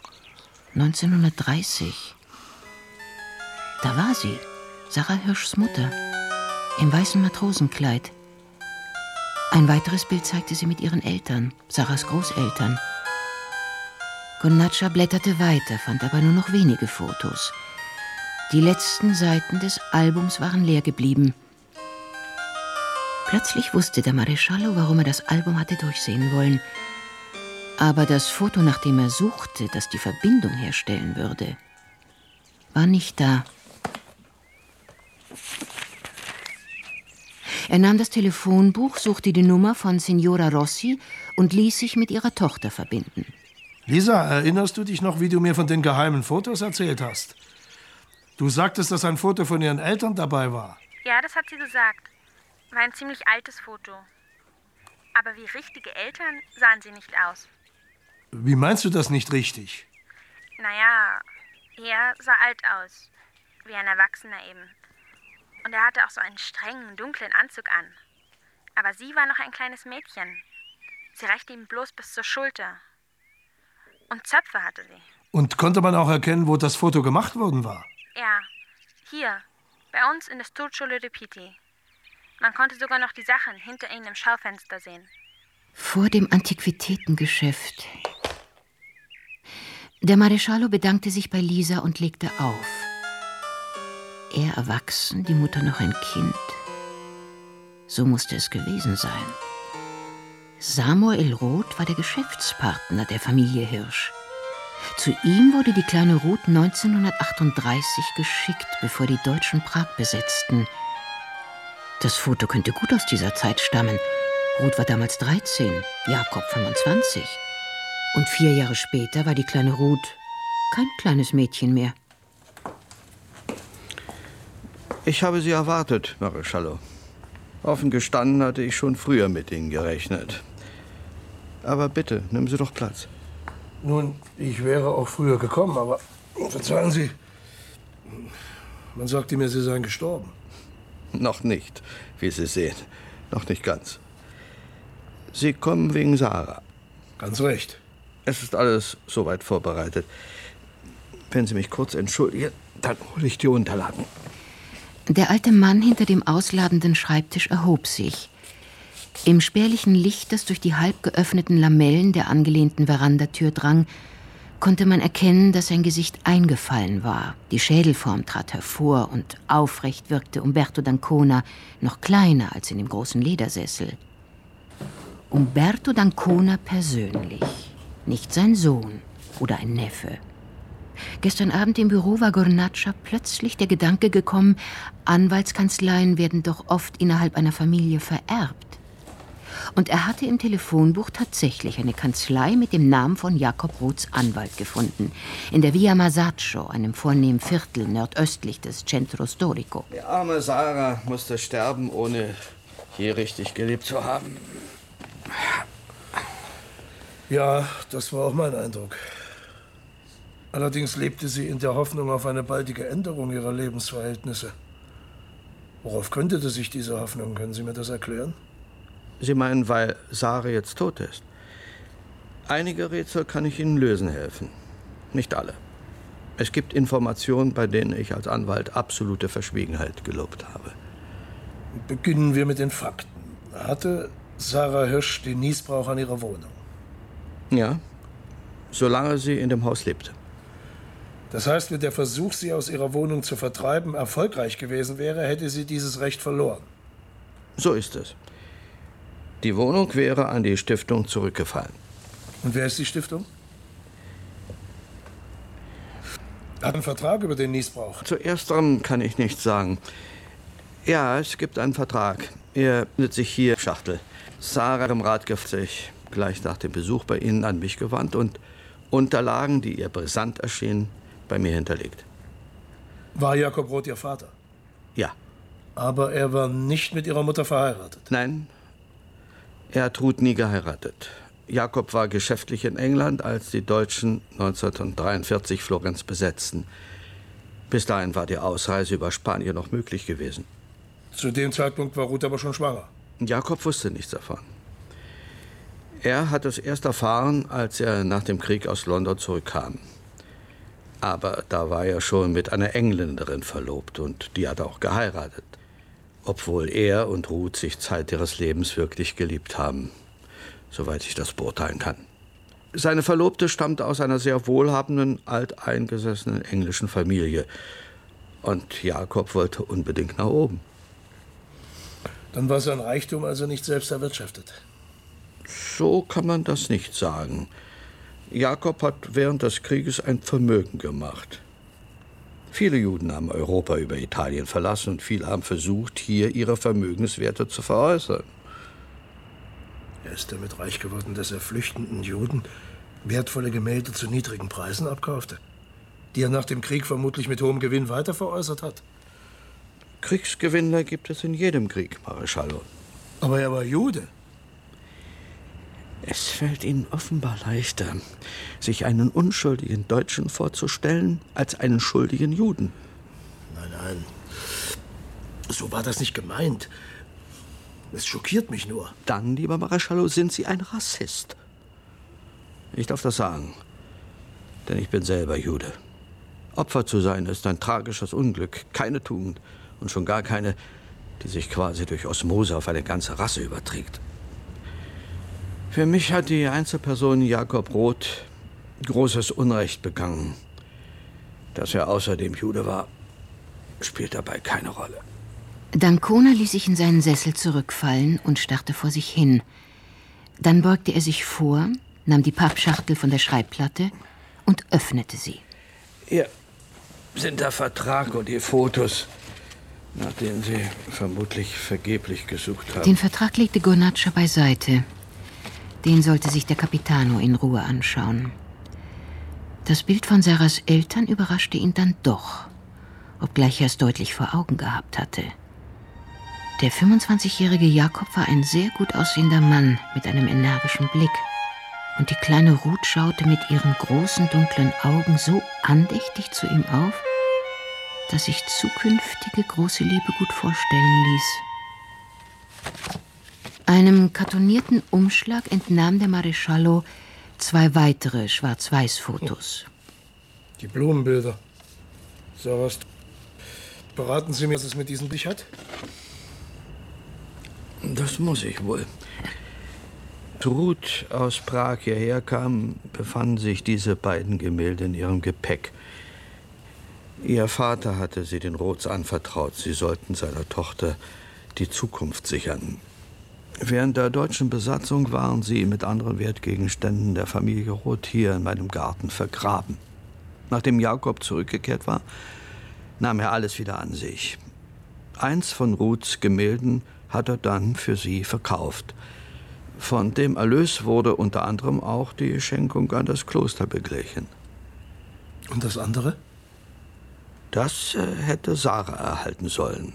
1930. Da war sie, Sarah Hirschs Mutter, im weißen Matrosenkleid. Ein weiteres Bild zeigte sie mit ihren Eltern, Sarahs Großeltern. Gonnaccia blätterte weiter, fand aber nur noch wenige Fotos. Die letzten Seiten des Albums waren leer geblieben. Plötzlich wusste der Maresciallo, warum er das Album hatte durchsehen wollen. Aber das Foto, nach dem er suchte, das die Verbindung herstellen würde, war nicht da. Er nahm das Telefonbuch, suchte die Nummer von Signora Rossi und ließ sich mit ihrer Tochter verbinden. Lisa, erinnerst du dich noch, wie du mir von den geheimen Fotos erzählt hast? Du sagtest, dass ein Foto von ihren Eltern dabei war. Ja, das hat sie gesagt. War ein ziemlich altes Foto. Aber wie richtige Eltern sahen sie nicht aus. Wie meinst du das nicht richtig? Naja, er sah alt aus. Wie ein Erwachsener eben. Und er hatte auch so einen strengen, dunklen Anzug an. Aber sie war noch ein kleines Mädchen. Sie reichte ihm bloß bis zur Schulter. Und Zöpfe hatte sie. Und konnte man auch erkennen, wo das Foto gemacht worden war? Ja, hier, bei uns in der Sturcio de Pitti. Man konnte sogar noch die Sachen hinter ihnen im Schaufenster sehen. Vor dem Antiquitätengeschäft. Der Maresciallo bedankte sich bei Lisa und legte auf. Er erwachsen, die Mutter noch ein Kind. So musste es gewesen sein. Samuel Roth war der Geschäftspartner der Familie Hirsch. Zu ihm wurde die kleine Ruth 1938 geschickt, bevor die Deutschen Prag besetzten. Das Foto könnte gut aus dieser Zeit stammen. Ruth war damals 13, Jakob 25. Und 4 Jahre später war die kleine Ruth kein kleines Mädchen mehr. Ich habe Sie erwartet, Maresciallo. Offen gestanden hatte ich schon früher mit Ihnen gerechnet. Aber bitte, nehmen Sie doch Platz. Nun, ich wäre auch früher gekommen, aber verzeihen Sie, man sagte mir, Sie seien gestorben. Noch nicht, wie Sie sehen. Noch nicht ganz. Sie kommen wegen Sarah. Ganz recht. Es ist alles soweit vorbereitet. Wenn Sie mich kurz entschuldigen, dann hole ich die Unterlagen. Der alte Mann hinter dem ausladenden Schreibtisch erhob sich. Im spärlichen Licht, das durch die halb geöffneten Lamellen der angelehnten Verandatür drang, konnte man erkennen, dass sein Gesicht eingefallen war. Die Schädelform trat hervor und aufrecht wirkte Umberto d'Ancona noch kleiner als in dem großen Ledersessel. Umberto d'Ancona persönlich, nicht sein Sohn oder ein Neffe. Gestern Abend im Büro war Gonnaccia plötzlich der Gedanke gekommen, Anwaltskanzleien werden doch oft innerhalb einer Familie vererbt. Und er hatte im Telefonbuch tatsächlich eine Kanzlei mit dem Namen von Jakob Roths Anwalt gefunden. In der Via Masaccio, einem vornehmen Viertel nordöstlich des Centro Storico. Die arme Sarah musste sterben, ohne je richtig gelebt zu haben. Ja, das war auch mein Eindruck. Allerdings lebte sie in der Hoffnung auf eine baldige Änderung ihrer Lebensverhältnisse. Worauf gründete sich diese Hoffnung? Können Sie mir das erklären? Sie meinen, weil Sarah jetzt tot ist? Einige Rätsel kann ich Ihnen lösen helfen. Nicht alle. Es gibt Informationen, bei denen ich als Anwalt absolute Verschwiegenheit gelobt habe. Beginnen wir mit den Fakten. Hatte Sarah Hirsch den Nießbrauch an ihrer Wohnung? Ja, solange sie in dem Haus lebte. Das heißt, wenn der Versuch, sie aus ihrer Wohnung zu vertreiben, erfolgreich gewesen wäre, hätte sie dieses Recht verloren. So ist es. Die Wohnung wäre an die Stiftung zurückgefallen. Und wer ist die Stiftung? Hat einen Vertrag über den Niesbrauch? Zu ersterem kann ich nichts sagen. Ja, es gibt einen Vertrag. Er findet sich hier im Schachtel. Sarah im Rat hat sich gleich nach dem Besuch bei Ihnen an mich gewandt und Unterlagen, die ihr brisant erschienen, bei mir hinterlegt. War Jakob Roth Ihr Vater? Ja. Aber er war nicht mit Ihrer Mutter verheiratet? Nein, er hat Ruth nie geheiratet. Jakob war geschäftlich in England, als die Deutschen 1943 Florenz besetzten. Bis dahin war die Ausreise über Spanien noch möglich gewesen. Zu dem Zeitpunkt war Ruth aber schon schwanger. Jakob wusste nichts davon. Er hat es erst erfahren, als er nach dem Krieg aus London zurückkam. Aber da war er schon mit einer Engländerin verlobt und die hat auch geheiratet. Obwohl er und Ruth sich Zeit ihres Lebens wirklich geliebt haben, soweit ich das beurteilen kann. Seine Verlobte stammt aus einer sehr wohlhabenden, alteingesessenen englischen Familie. Und Jakob wollte unbedingt nach oben. Dann war sein Reichtum also nicht selbst erwirtschaftet? So kann man das nicht sagen. Jakob hat während des Krieges ein Vermögen gemacht. Viele Juden haben Europa über Italien verlassen und viele haben versucht, hier ihre Vermögenswerte zu veräußern. Er ist damit reich geworden, dass er flüchtenden Juden wertvolle Gemälde zu niedrigen Preisen abkaufte, die er nach dem Krieg vermutlich mit hohem Gewinn weiter veräußert hat. Kriegsgewinner gibt es in jedem Krieg, Mareschallo. Aber er war Jude. Es fällt Ihnen offenbar leichter, sich einen unschuldigen Deutschen vorzustellen, als einen schuldigen Juden. Nein, nein. So war das nicht gemeint. Es schockiert mich nur. Dann, lieber Mareschallo, sind Sie ein Rassist. Ich darf das sagen, denn ich bin selber Jude. Opfer zu sein ist ein tragisches Unglück, keine Tugend und schon gar keine, die sich quasi durch Osmose auf eine ganze Rasse überträgt. Für mich hat die Einzelperson Jakob Roth großes Unrecht begangen. Dass er außerdem Jude war, spielt dabei keine Rolle. D'Ancona ließ sich in seinen Sessel zurückfallen und starrte vor sich hin. Dann beugte er sich vor, nahm die Pappschachtel von der Schreibplatte und öffnete sie. Hier sind der Vertrag und die Fotos, nach denen Sie vermutlich vergeblich gesucht haben. Den Vertrag legte Gonaccia beiseite. Den sollte sich der Capitano in Ruhe anschauen. Das Bild von Sarahs Eltern überraschte ihn dann doch, obgleich er es deutlich vor Augen gehabt hatte. Der 25-jährige Jakob war ein sehr gut aussehender Mann mit einem energischen Blick. Und die kleine Ruth schaute mit ihren großen, dunklen Augen so andächtig zu ihm auf, dass sich zukünftige große Liebe gut vorstellen ließ. Einem kartonierten Umschlag entnahm der Mareschallo 2 weitere Schwarz-Weiß-Fotos. Die Blumenbilder. So was. Beraten Sie mir, was es mit diesem Bild hat? Das muss ich wohl. Ruth aus Prag hierher kam, befanden sich diese beiden Gemälde in ihrem Gepäck. Ihr Vater hatte sie den Roths anvertraut. Sie sollten seiner Tochter die Zukunft sichern. Während der deutschen Besatzung waren sie mit anderen Wertgegenständen der Familie Roth hier in meinem Garten vergraben. Nachdem Jakob zurückgekehrt war, nahm er alles wieder an sich. Eins von Ruths Gemälden hat er dann für sie verkauft. Von dem Erlös wurde unter anderem auch die Schenkung an das Kloster beglichen. Und das andere? Das hätte Sarah erhalten sollen.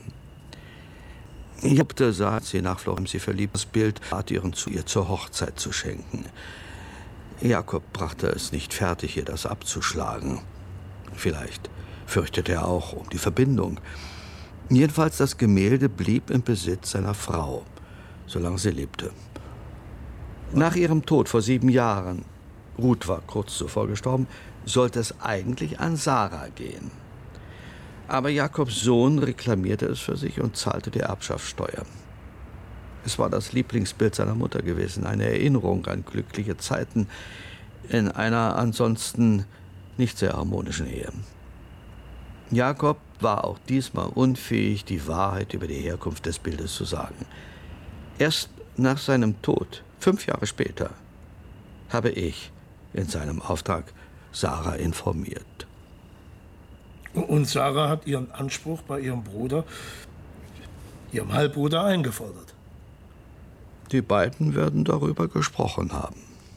Jakob sah sie nach Florenz, sie verliebt, das Bild bat ihr zur Hochzeit zu schenken. Jakob brachte es nicht fertig, ihr das abzuschlagen. Vielleicht fürchtete er auch um die Verbindung. Jedenfalls, das Gemälde blieb im Besitz seiner Frau, solange sie lebte. Nach ihrem Tod vor 7 Jahren, Ruth war kurz zuvor gestorben, sollte es eigentlich an Sarah gehen. Aber Jakobs Sohn reklamierte es für sich und zahlte die Erbschaftssteuer. Es war das Lieblingsbild seiner Mutter gewesen, eine Erinnerung an glückliche Zeiten in einer ansonsten nicht sehr harmonischen Ehe. Jakob war auch diesmal unfähig, die Wahrheit über die Herkunft des Bildes zu sagen. Erst nach seinem Tod, 5 Jahre später, habe ich in seinem Auftrag Sarah informiert. Und Sarah hat ihren Anspruch bei ihrem Bruder, ihrem Halbbruder, eingefordert. Die beiden werden darüber gesprochen haben.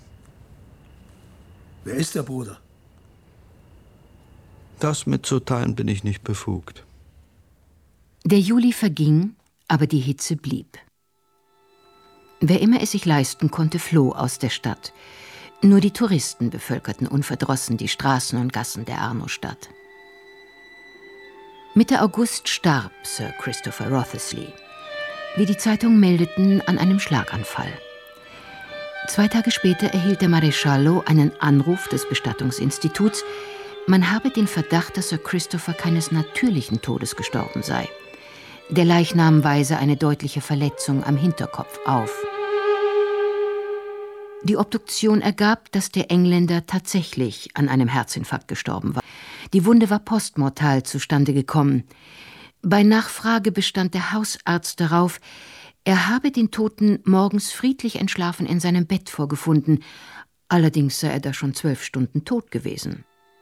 Wer ist der Bruder? Das mitzuteilen bin ich nicht befugt. Der Juli verging, aber die Hitze blieb. Wer immer es sich leisten konnte, floh aus der Stadt. Nur die Touristen bevölkerten unverdrossen die Straßen und Gassen der Arno-Stadt. Mitte August starb Sir Christopher Wriothesley, wie die Zeitungen meldeten, an einem Schlaganfall. 2 Tage später erhielt der Maresciallo einen Anruf des Bestattungsinstituts, man habe den Verdacht, dass Sir Christopher keines natürlichen Todes gestorben sei. Der Leichnam weise eine deutliche Verletzung am Hinterkopf auf. Die Obduktion ergab, dass der Engländer tatsächlich an einem Herzinfarkt gestorben war. Die Wunde war postmortal zustande gekommen. Bei Nachfrage bestand der Hausarzt darauf, er habe den Toten morgens friedlich entschlafen in seinem Bett vorgefunden. Allerdings sei er da schon 12 Stunden tot gewesen.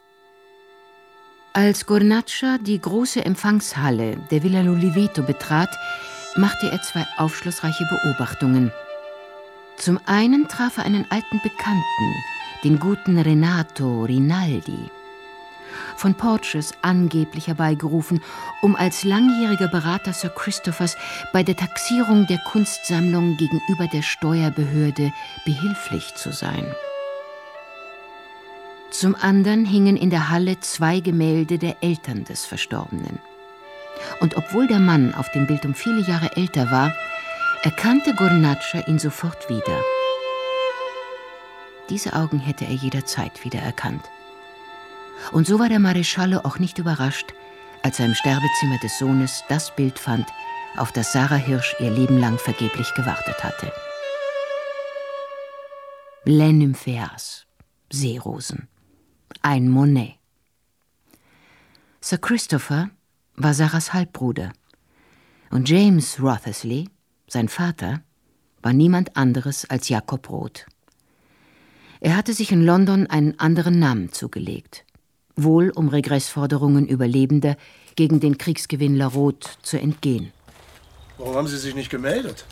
Als Gornaccia die große Empfangshalle der Villa L'Oliveto betrat, machte er 2 aufschlussreiche Beobachtungen. Zum einen traf er einen alten Bekannten, den guten Renato Rinaldi, von Porteous angeblich herbeigerufen, um als langjähriger Berater Sir Christophers bei der Taxierung der Kunstsammlung gegenüber der Steuerbehörde behilflich zu sein. Zum anderen hingen in der Halle 2 Gemälde der Eltern des Verstorbenen. Und obwohl der Mann auf dem Bild um viele Jahre älter war, erkannte Gornaccia ihn sofort wieder. Diese Augen hätte er jederzeit wiedererkannt. Und so war der Maresciallo auch nicht überrascht, als er im Sterbezimmer des Sohnes das Bild fand, auf das Sarah Hirsch ihr Leben lang vergeblich gewartet hatte. Les Nymphéas, Seerosen, ein Monet. Sir Christopher war Sarahs Halbbruder und James Wriothesley, sein Vater, war niemand anderes als Jakob Roth. Er hatte sich in London einen anderen Namen zugelegt, wohl um Regressforderungen Überlebender gegen den Kriegsgewinnler Roth zu entgehen. Warum haben Sie sich nicht gemeldet?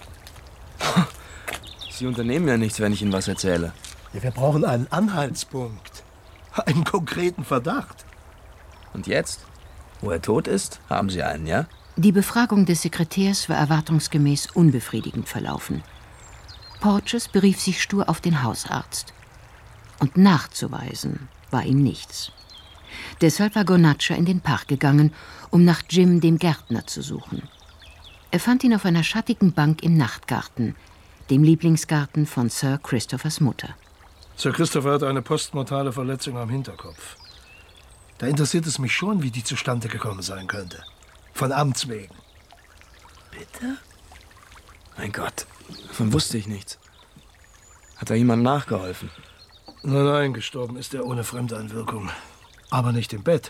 Sie unternehmen ja nichts, wenn ich Ihnen was erzähle. Ja, wir brauchen einen Anhaltspunkt, einen konkreten Verdacht. Und jetzt, wo er tot ist, haben Sie einen, ja? Die Befragung des Sekretärs war erwartungsgemäß unbefriedigend verlaufen. Porteous berief sich stur auf den Hausarzt. Und nachzuweisen war ihm nichts. Deshalb war Gornaccia in den Park gegangen, um nach Jim, dem Gärtner, zu suchen. Er fand ihn auf einer schattigen Bank im Nachtgarten, dem Lieblingsgarten von Sir Christophers Mutter. Sir Christopher hat eine postmortale Verletzung am Hinterkopf. Da interessiert es mich schon, wie die zustande gekommen sein könnte. Von Amts wegen. Bitte? Mein Gott, davon wusste ich nichts. Hat da jemand nachgeholfen? Nein, gestorben ist er ohne Fremdeinwirkung. Aber nicht im Bett.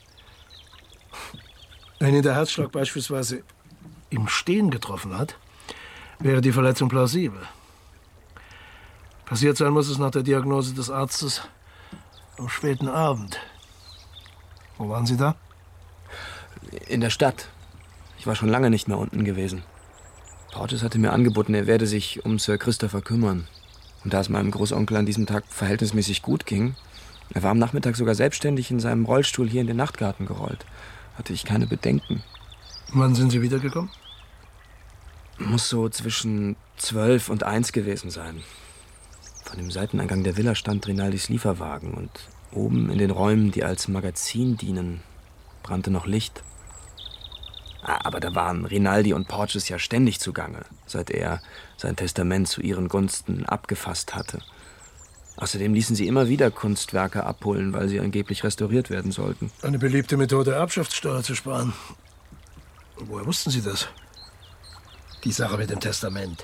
Wenn ihn der Herzschlag beispielsweise im Stehen getroffen hat, wäre die Verletzung plausibel. Passiert sein muss es nach der Diagnose des Arztes am späten Abend. Wo waren Sie da? In der Stadt. Ich war schon lange nicht mehr unten gewesen. Porteous hatte mir angeboten, er werde sich um Sir Christopher kümmern. Und da es meinem Großonkel an diesem Tag verhältnismäßig gut ging, er war am Nachmittag sogar selbstständig in seinem Rollstuhl hier in den Nachtgarten gerollt, hatte ich keine Bedenken. Wann sind Sie wiedergekommen? Muss so zwischen 12 und 1 gewesen sein. Vor dem Seiteneingang der Villa stand Rinaldis Lieferwagen und oben in den Räumen, die als Magazin dienen, brannte noch Licht. Aber da waren Rinaldi und Porteous ja ständig zugange, seit er sein Testament zu ihren Gunsten abgefasst hatte. Außerdem ließen sie immer wieder Kunstwerke abholen, weil sie angeblich restauriert werden sollten. Eine beliebte Methode, Erbschaftssteuer zu sparen. Woher wussten Sie das? Die Sache mit dem Testament.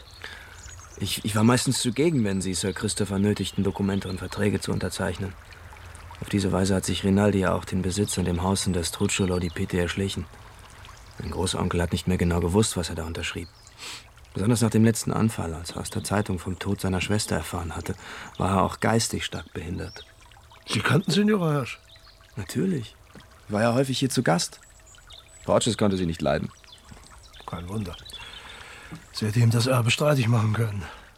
Ich war meistens zugegen, wenn sie Sir Christopher nötigten, Dokumente und Verträge zu unterzeichnen. Auf diese Weise hat sich Rinaldi ja auch den Besitz an dem Haus in der Strucciolo di Pitti erschlichen. Mein Großonkel hat nicht mehr genau gewusst, was er da unterschrieb. Besonders nach dem letzten Anfall, als er aus der Zeitung vom Tod seiner Schwester erfahren hatte, war er auch geistig stark behindert. Sie kannten Signora Hirsch? Natürlich. War ja häufig hier zu Gast. Porges konnte sie nicht leiden. Kein Wunder. Sie hätte ihm das Erbe streitig machen können.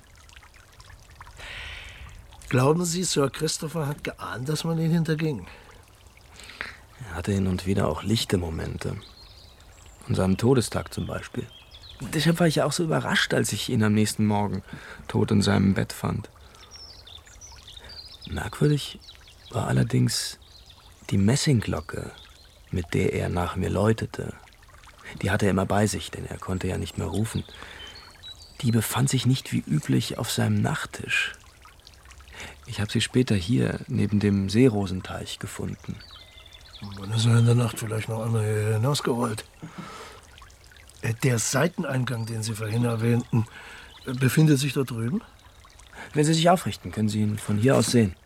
Glauben Sie, Sir Christopher hat geahnt, dass man ihn hinterging? Er hatte hin und wieder auch lichte Momente. An seinem Todestag zum Beispiel. Deshalb war ich ja auch so überrascht, als ich ihn am nächsten Morgen tot in seinem Bett fand. Merkwürdig war allerdings die Messingglocke, mit der er nach mir läutete. Die hatte er immer bei sich, denn er konnte ja nicht mehr rufen. Die befand sich nicht wie üblich auf seinem Nachttisch. Ich habe sie später hier neben dem Seerosenteich gefunden. Wann ist er in der Nacht vielleicht noch einmal hier hinausgerollt? Der Seiteneingang, den Sie vorhin erwähnten, befindet sich dort drüben? Wenn Sie sich aufrichten, können Sie ihn von hier aus sehen.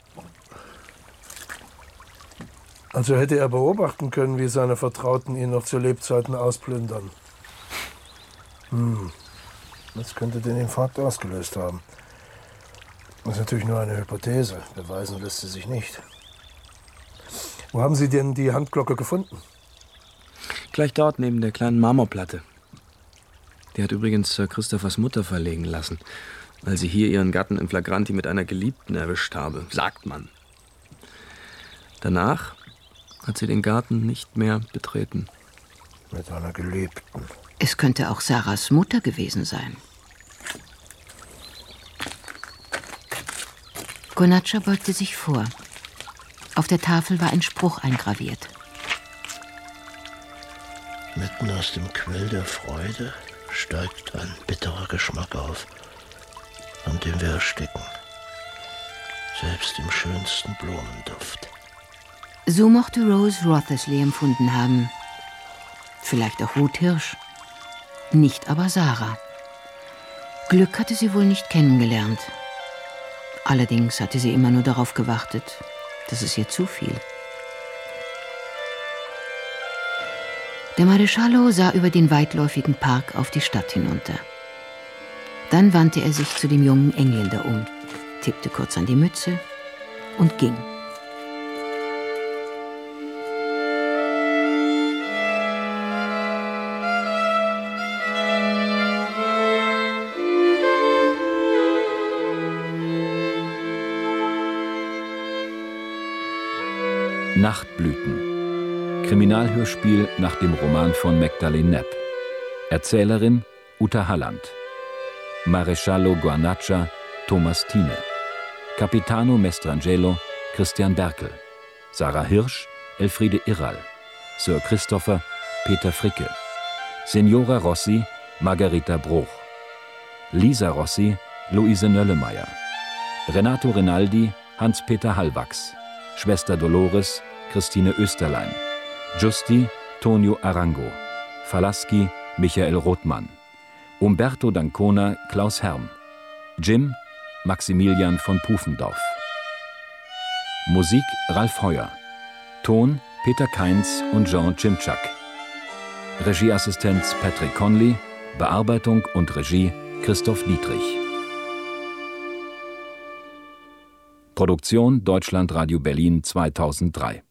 Also hätte er beobachten können, wie seine Vertrauten ihn noch zu Lebzeiten ausplündern. Das könnte den Infarkt ausgelöst haben. Das ist natürlich nur eine Hypothese. Beweisen lässt sie sich nicht. Wo haben Sie denn die Handglocke gefunden? Gleich dort, neben der kleinen Marmorplatte. Die hat übrigens Sir Christophers Mutter verlegen lassen, weil sie hier ihren Gatten in Flagranti mit einer Geliebten erwischt habe, sagt man. Danach hat sie den Garten nicht mehr betreten. Mit einer Geliebten. Es könnte auch Sarahs Mutter gewesen sein. Gonaccia beugte sich vor. Auf der Tafel war ein Spruch eingraviert. Mitten aus dem Quell der Freude steigt ein bitterer Geschmack auf, an dem wir ersticken. Selbst im schönsten Blumenduft. So mochte Rose Wriothesley empfunden haben. Vielleicht auch Ruth Hirsch. Nicht aber Sarah. Glück hatte sie wohl nicht kennengelernt. Allerdings hatte sie immer nur darauf gewartet, dass es ihr zufiel. Der Maresciallo sah über den weitläufigen Park auf die Stadt hinunter. Dann wandte er sich zu dem jungen Engländer um, tippte kurz an die Mütze und ging. Nachtblüten. Kriminalhörspiel nach dem Roman von Magdalene Knepp. Erzählerin Uta Halland. Maresciallo Guarnaccia Thomas Thiene. Capitano Mestrangelo Christian Berkel. Sarah Hirsch Elfriede Irral. Sir Christopher Peter Fricke. Signora Rossi Margarita Bruch. Lisa Rossi Luise Nöllemeier. Renato Rinaldi Hans-Peter Hallwachs. Schwester Dolores Christine Österlein. Giusti Tonio Arango. Falaschi Michael Rothmann. Umberto d'Ancona Klaus Herm. Jim Maximilian von Pufendorf. Musik Ralf Heuer. Ton Peter Kainz und Jean Cimczak. Regieassistenz Patrick Conley. Bearbeitung und Regie Christoph Dietrich. Produktion Deutschlandradio Berlin 2003.